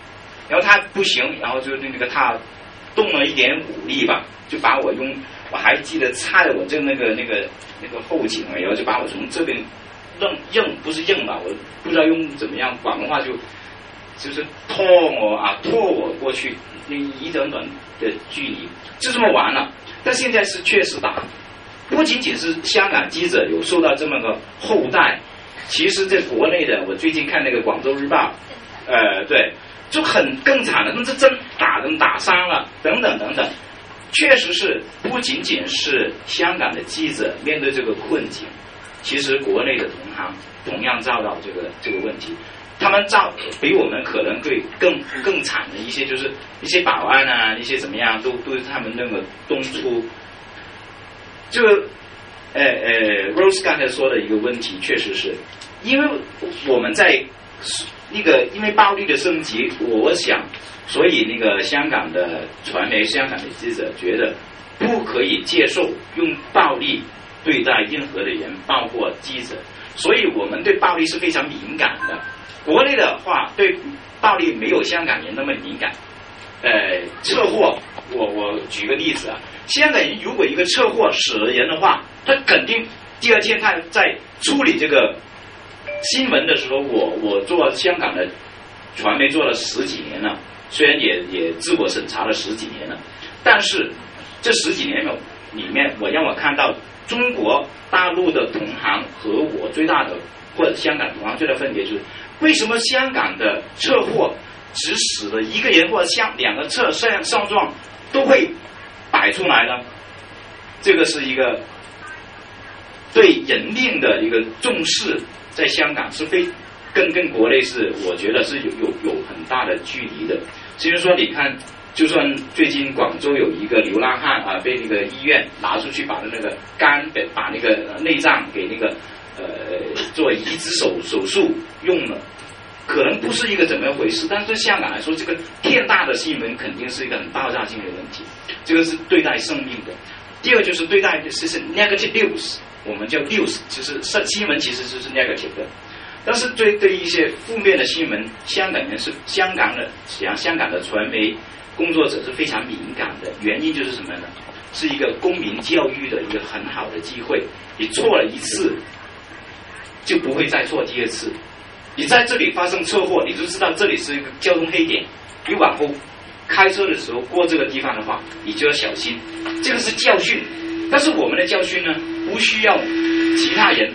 然后他不行，然后就那个他动了一点武力吧，就把我用，我还记得插了我这那个那个那个后颈，然后就把我从这边扔硬，不是硬吧，我不知道用怎么样，广东话就就是拖我啊拖我过去那一短短的距离，就这么完了。但现在是确实打，不仅仅是香港记者有受到这么个后代，其实在国内的，我最近看那个广州日报，呃，对，就很更惨了，那这真打人打伤了，等等等等，确实是不仅仅是香港的记者面对这个困境，其实国内的同行同样遭到这个这个问题。他们遭比我们可能会更更惨的一些，就是一些保安啊，一些怎么样，都都是他们那个东出。这个，呃呃 ，Rose 刚才说的一个问题，确实是，因为我们在那个因为暴力的升级，我想，所以那个香港的传媒、香港的记者觉得不可以接受用暴力对待任何的人，包括记者，所以我们对暴力是非常敏感的。国内的话，对暴力没有香港人那么敏感。呃，车祸，我我举个例子啊，香港人如果一个车祸死了人的话，他肯定第二天他在处理这个新闻的时候，我我做香港的传媒做了十几年了，虽然也也自我审查了十几年了，但是这十几年里面，我让我看到中国大陆的同行和我最大的或者香港同行最大的分别就是。为什么香港的车祸只死了一个人，或者像两个车上上撞都会摆出来呢？这个是一个对人命的一个重视，在香港是非跟跟国内是我觉得是有有有很大的距离的。其实说你看，就算最近广州有一个流浪汉啊，被那个医院拿出去把那个肝给把那个内脏给那个。呃，做移植手手术用了，可能不是一个怎么样回事，但是对香港来说，这个天大的新闻肯定是一个很爆炸性的问题。这个是对待生命的。第二就是对待就是 negative news， 我们叫 news， 就是新闻其实就是 negative 的。但是对对一些负面的新闻，香港人是香港的，像香港的传媒工作者是非常敏感的。原因就是什么呢？是一个公民教育的一个很好的机会。你错了一次。就不会再错第二次。你在这里发生车祸，你就知道这里是一个交通黑点，你往后开车的时候过这个地方的话，你就要小心。这个是教训，但是我们的教训呢，不需要其他人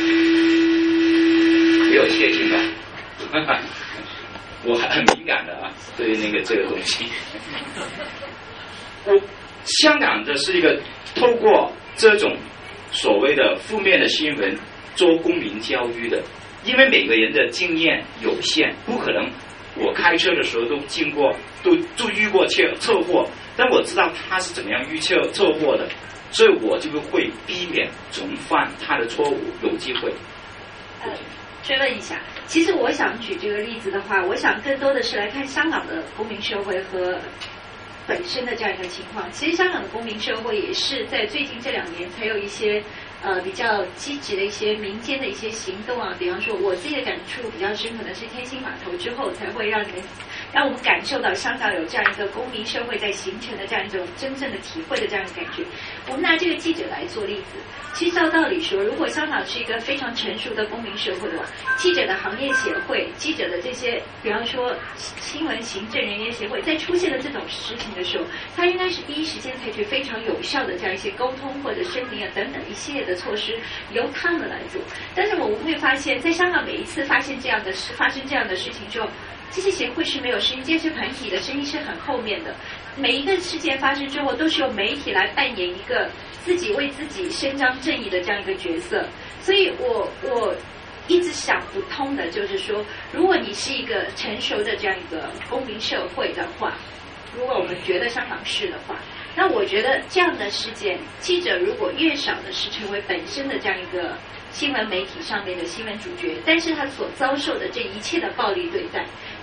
没有窃听吧？我很敏感的啊，对那个这个东西。我香港的是一个透过这种所谓的负面的新闻。做公民教育的，因为每个人的经验有限，不可能我开车的时候都经过都都遇过车车祸，但我知道他是怎么样遇车车祸的，所以我就会避免重犯他的错误，有机会。 呃，追问一下，其实我想举这个例子的话，我想更多的是来看香港的公民社会和本身的这样一个情况。其实香港的公民社会也是在最近这两年才有一些。呃，比较积极的一些民间的一些行动啊，比方说我自己的感触比较深刻的是天星码头之后，才会让你们让我们感受到香港有这样一个公民社会在形成的这样一种真正的体会的这样一个感觉。我们拿这个记者来做例子，其实照道理说，如果香港是一个非常成熟的公民社会的话，记者的行业协会、记者的这些，比方说新闻行政人员协会，在出现了这种事情的时候，它应该是第一时间采取非常有效的这样一些沟通或者声明啊等等一系列的措施由他们来做。但是我们会发现，在香港每一次发现这样的事、发生这样的事情之后，这些协会是没有声音，这些团体的声音是很后面的。每一个事件发生之后，都是由媒体来扮演一个自己为自己伸张正义的这样一个角色。所以我我一直想不通的就是说，如果你是一个成熟的这样一个公民社会的话，如果我们觉得香港是的话，那我觉得这样的事件，记者如果越少的是成为本身的这样一个新闻媒体上面的新闻主角，但是他所遭受的这一切的暴力对待，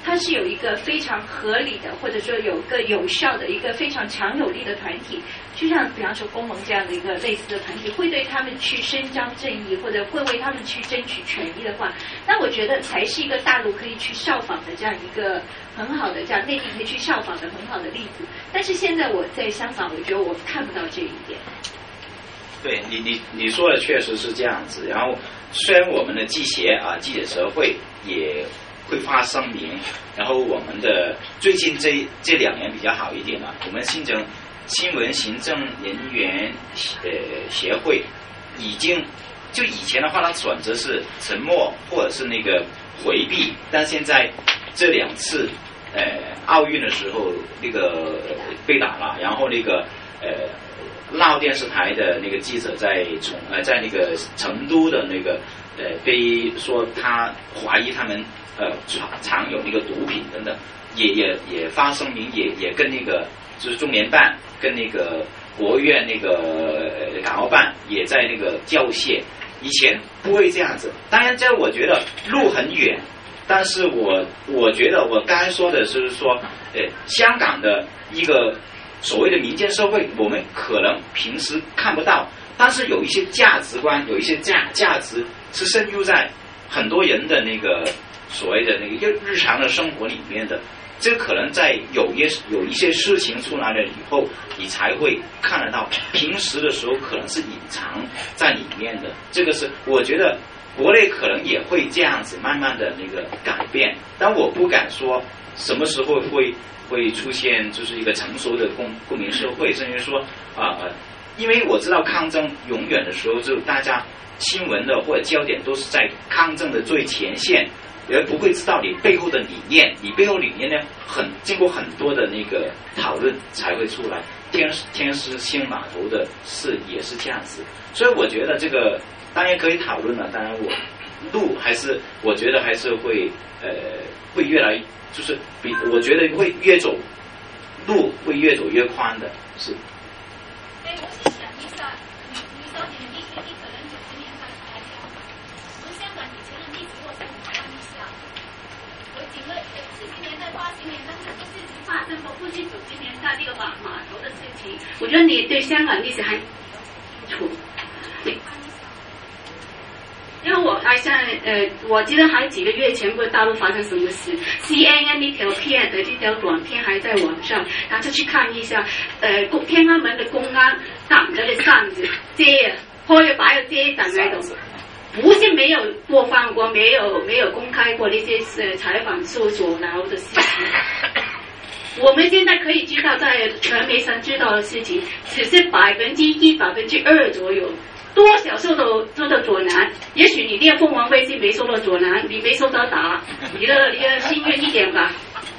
它是有一个非常合理的，或者说有一个有效的一个非常强有力的团体，就像比方说公盟这样的一个类似的团体，会对他们去伸张正义，或者会为他们去争取权益的话，那我觉得才是一个大陆可以去效仿的这样一个很好的，这样内地可以去效仿的很好的例子。但是现在我在香港，我觉得我看不到这一点。 对你你你说的确实是这样子。然后虽然我们的记协啊记者协会也会发声明，然后我们的最近这这两年比较好一点了，我们新政新闻行政人员呃协会已经就以前的话，它选择是沉默或者是那个回避，但现在这两次呃奥运的时候那个被打了，然后那个呃。闹电视台的那个记者在从呃在那个成都的那个呃被说他怀疑他们呃藏藏有那个毒品等等，也也也发声明，也也跟那个就是中联办跟那个国务院那个港澳办也在那个交涉。以前不会这样子，当然这我觉得路很远，但是我我觉得我刚才说的是说，呃香港的一个。所谓的民间社会，我们可能平时看不到，但是有一些价值观，有一些价价值是深入在很多人的那个所谓的那个日常的生活里面的。这可能在有一有一些事情出来了以后，你才会看得到，平时的时候可能是隐藏在里面的。这个是我觉得国内可能也会这样子慢慢的那个改变，但我不敢说什么时候会。会出现就是一个成熟的公公民社会，甚至说啊、呃，因为我知道抗争永远的时候，就大家新闻的或者焦点都是在抗争的最前线，而不会知道你背后的理念，你背后理念呢，很经过很多的那个讨论才会出来。天天师新码头的事也是这样子，所以我觉得这个当然可以讨论了，当然我路还是我觉得还是会呃会越来。就是比我觉得会越走路会越走越宽的，是。 哎，我是想一下，你你说你的历史，你可能九十年代才香港，从香港以前的历史过程看一下，我几个呃七十年代、八十年代这些事情发生过，过去九十年代那个码码头的事情，我觉得你对香港历史还清楚。因为我还像呃，我记得还几个月前，不是大陆发生什么事 ，C N N 那条片的这条短片还在网上，然后就去看一下，呃，天安门的公安挡着的扇子遮，或者把有遮挡那种，不是没有播放过，没有没有公开过那些呃采访受阻挠的事情。我们现在可以知道，在传媒上知道的事情，只是百分之一、百分之二左右。多少受到受到阻拦？也许你练凤凰卫视没受到阻拦，你没受到打，你的你的幸运一点吧。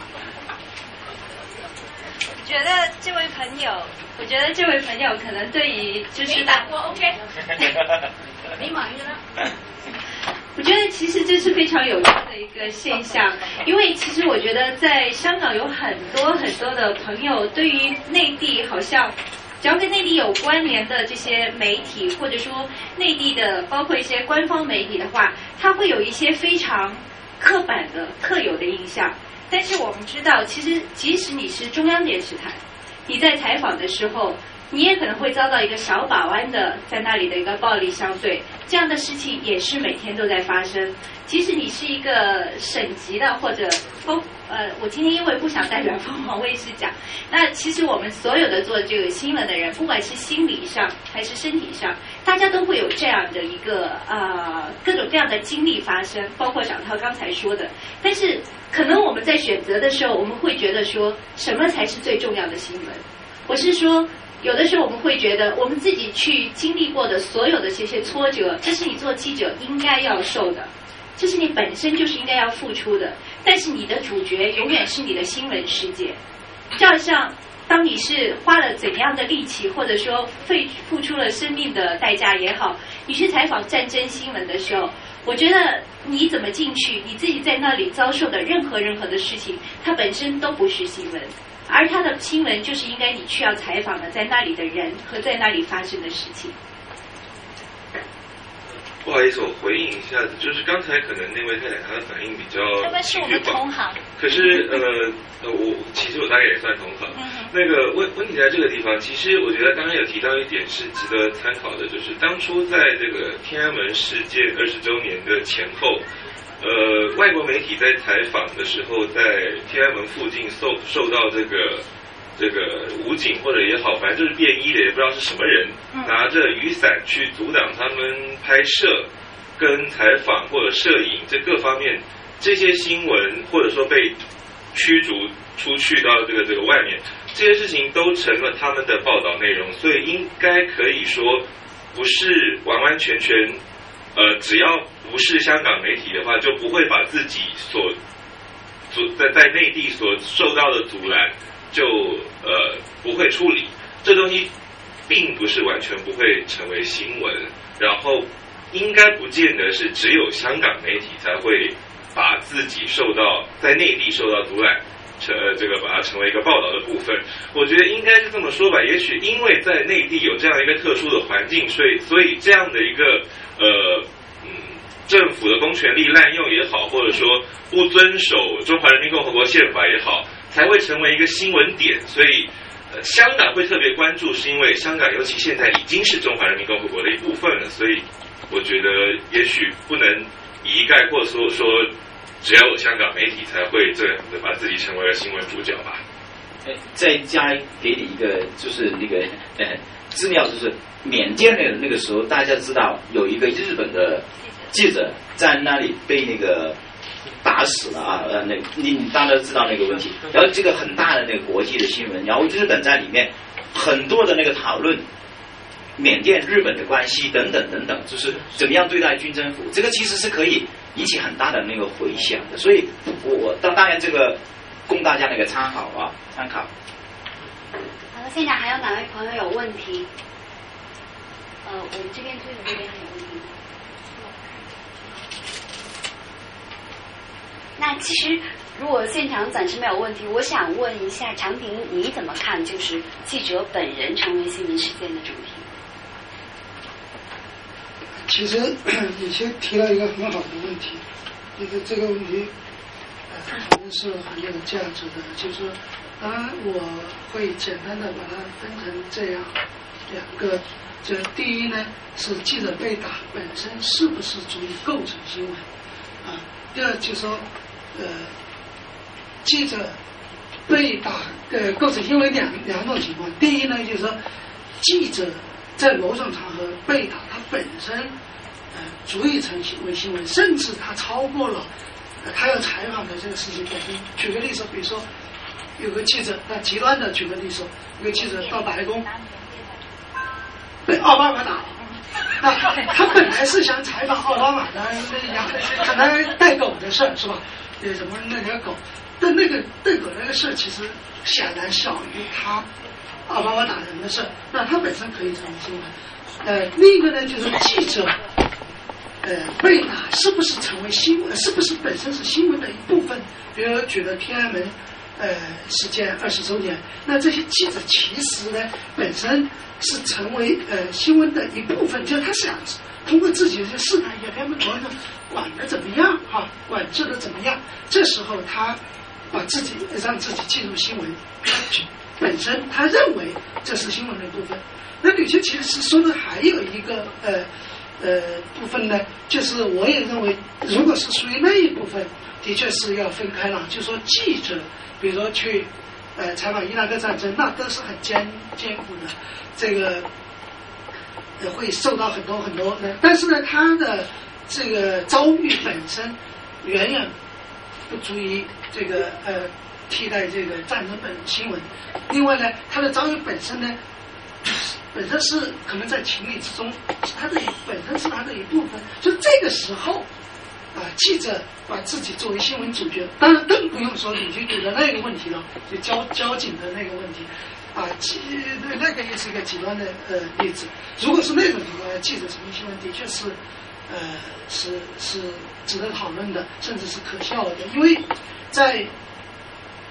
我觉得这位朋友，我觉得这位朋友可能对于就是打我 OK， 你满意了？ 我觉得其实这是非常有趣的一个现象，因为其实我觉得在香港有很多很多的朋友对于内地好像。只要跟内地有关联的这些媒体，或者说内地的包括一些官方媒体的话，它会有一些非常刻板的特有的印象。但是我们知道，其实即使你是中央电视台，你在采访的时候，你也可能会遭到一个小把湾的在那里的一个暴力相对，这样的事情也是每天都在发生。即使你是一个省级的或者风呃，我今天因为不想代表凤凰卫视讲，那其实我们所有的做这个新闻的人，不管是心理上还是身体上，大家都会有这样的一个呃各种各样的经历发生，包括小涛刚才说的。但是可能我们在选择的时候，我们会觉得说什么才是最重要的新闻？我是说。有的时候我们会觉得，我们自己去经历过的所有的这些挫折，这是你做记者应该要受的，这是你本身就是应该要付出的。但是你的主角永远是你的新闻世界，就好像当你是花了怎样的力气，或者说费付出了生命的代价也好，你去采访战争新闻的时候，我觉得你怎么进去，你自己在那里遭受的任何任何的事情，它本身都不是新闻。而他的新闻就是应该你去要采访的在那里的人和在那里发生的事情。 不好意思，我回应一下子，就是刚才可能那位太太她的反应比较会不会是我们同行？ 可是呃呃，我其实我大概也算同行。嗯、那个问问题在这个地方，其实我觉得刚刚有提到一点是值得参考的，就是当初在这个天安门事件二十周年的前后，呃，外国媒体在采访的时候，在天安门附近受受到这个。这个武警或者也好，反正就是便衣的，也不知道是什么人，拿着雨伞去阻挡他们拍摄、跟采访或者摄影这各方面这些新闻，或者说被驱逐出去到这个这个外面，这些事情都成了他们的报道内容，所以应该可以说不是完完全全，呃，只要不是香港媒体的话，就不会把自己所阻在在内地所受到的阻拦。就呃不会处理这东西，并不是完全不会成为新闻，然后应该不见得是只有香港媒体才会把自己受到在内地受到阻拦，成这个把它成为一个报道的部分。我觉得应该是这么说吧，也许因为在内地有这样一个特殊的环境，所以所以这样的一个呃嗯政府的公权力滥用也好，或者说不遵守中华人民共和国宪法也好，才会成为一个新闻点，所以，呃，香港会特别关注，是因为香港尤其现在已经是中华人民共和国的一部分了，所以我觉得也许不能一概或说说只要有香港媒体才会这样子把自己成为了新闻主角吧。 呃，再加给你一个就是那个呃资料，就是缅甸的那个时候，大家知道有一个日本的记者在那里被那个。打死了啊！呃，那你你大家都知道那个问题，然后这个很大的那个国际的新闻，然后日本在里面很多的那个讨论缅甸日本的关系等等等等，就是怎么样对待军政府，这个其实是可以引起很大的那个回响的。所以我当当然这个供大家那个参考啊，参考。 好了，现场还有哪位朋友有问题？呃，我们这边推的这边还有问题吗？那其实，如果现场暂时没有问题，我想问一下常平，你怎么看就是记者本人成为新闻事件的主题？ 其实你先提到一个很好的问题，就是这个问题，呃，讨论是很有价值的。就是说，当然我会简单的把它分成这样两个，这第一呢是记者被打本身是不是足以构成新闻啊？第二就是说。呃，记者被打呃构成新闻两两种情况。第一呢，就是说记者在某种场合被打，他本身呃足以成为新闻，甚至他超过了、呃、他要采访的这个事情本身。举个例子，比如说有个记者，那极端的举个例子，有个记者到白宫被奥巴马打了。那他本来是想采访奥巴马的那样，可能带狗的事是吧？呃，什么那条狗？但那个带狗那个事其实显然小于他奥巴马打人的事，那他本身可以成为新闻。呃，另一个呢，就是记者，呃，被打是不是成为新闻？是不是本身是新闻的一部分？比如举了天安门呃事件二十周年，那这些记者其实呢本身是成为呃新闻的一部分，就是他想通过自己的试探一下他们管的管的怎么样哈、啊，管制的怎么样，这时候他把自己让自己进入新闻，本身他认为这是新闻的一部分。那吕杰其实说的还有一个呃呃部分呢，就是我也认为，如果是属于那一部分，的确是要分开了。就说记者，比如说去呃采访伊拉克战争，那都是很艰艰苦的，这个也会受到很多很多的，但是呢，他的这个遭遇本身远远不足以这个呃替代这个战争本新闻。另外呢，他的遭遇本身呢，本身是可能在情理之中，是他的本身是他的一部分。就这个时候啊、呃，记者把自己作为新闻主角，当然更不用说你去举的那个问题了，就交交警的那个问题啊，记那个也是一个极端的呃例子。如果是那种情况下，记者成为新闻的确是呃是是值得讨论的，甚至是可笑的，因为在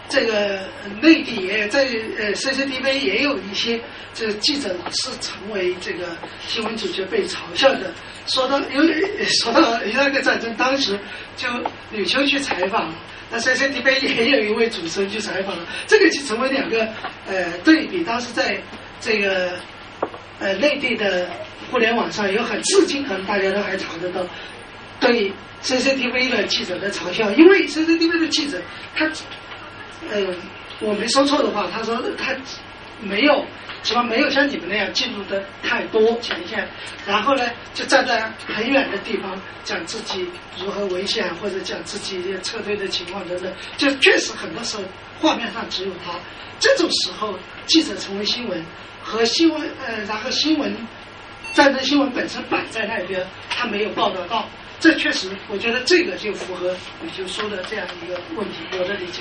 这个内地也在呃 C C T V 也有一些这个记者老是成为这个新闻主角被嘲笑的。说到有说到伊拉克战争，当时就吕秋去采访，那 C C T V 也有一位主持人去采访了，这个就成为两个呃对比。当时在这个呃内地的互联网上有很至今可能大家都还查得到对 C C T V 的记者的嘲笑，因为 C C T V 的记者他呃我没说错的话，他说他没有起码没有像你们那样进入的太多前线，然后呢就站在很远的地方讲自己如何危险，或者讲自己撤退的情况等等，就确实很多时候画面上只有他。这种时候记者成为新闻和新闻呃然后新闻战争新闻本身摆在那边，他没有报道到，这确实我觉得这个就符合你就说的这样一个问题，我的理解。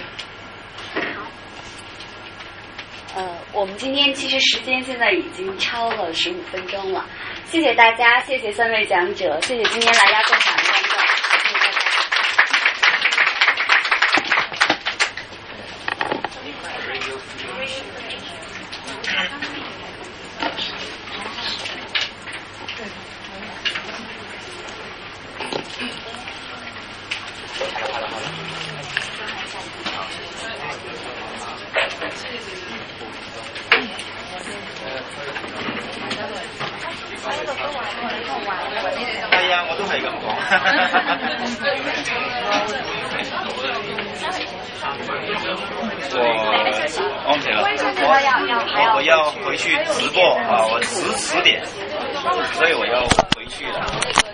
呃，我们今天其实时间现在已经超了十五分钟了，谢谢大家，谢谢三位讲者，谢谢今天来到现场的观众，谢谢大家。 係啊，我都係咁講。我 OK 了，我我要回去直播啊，我十十點，所以我要回去了。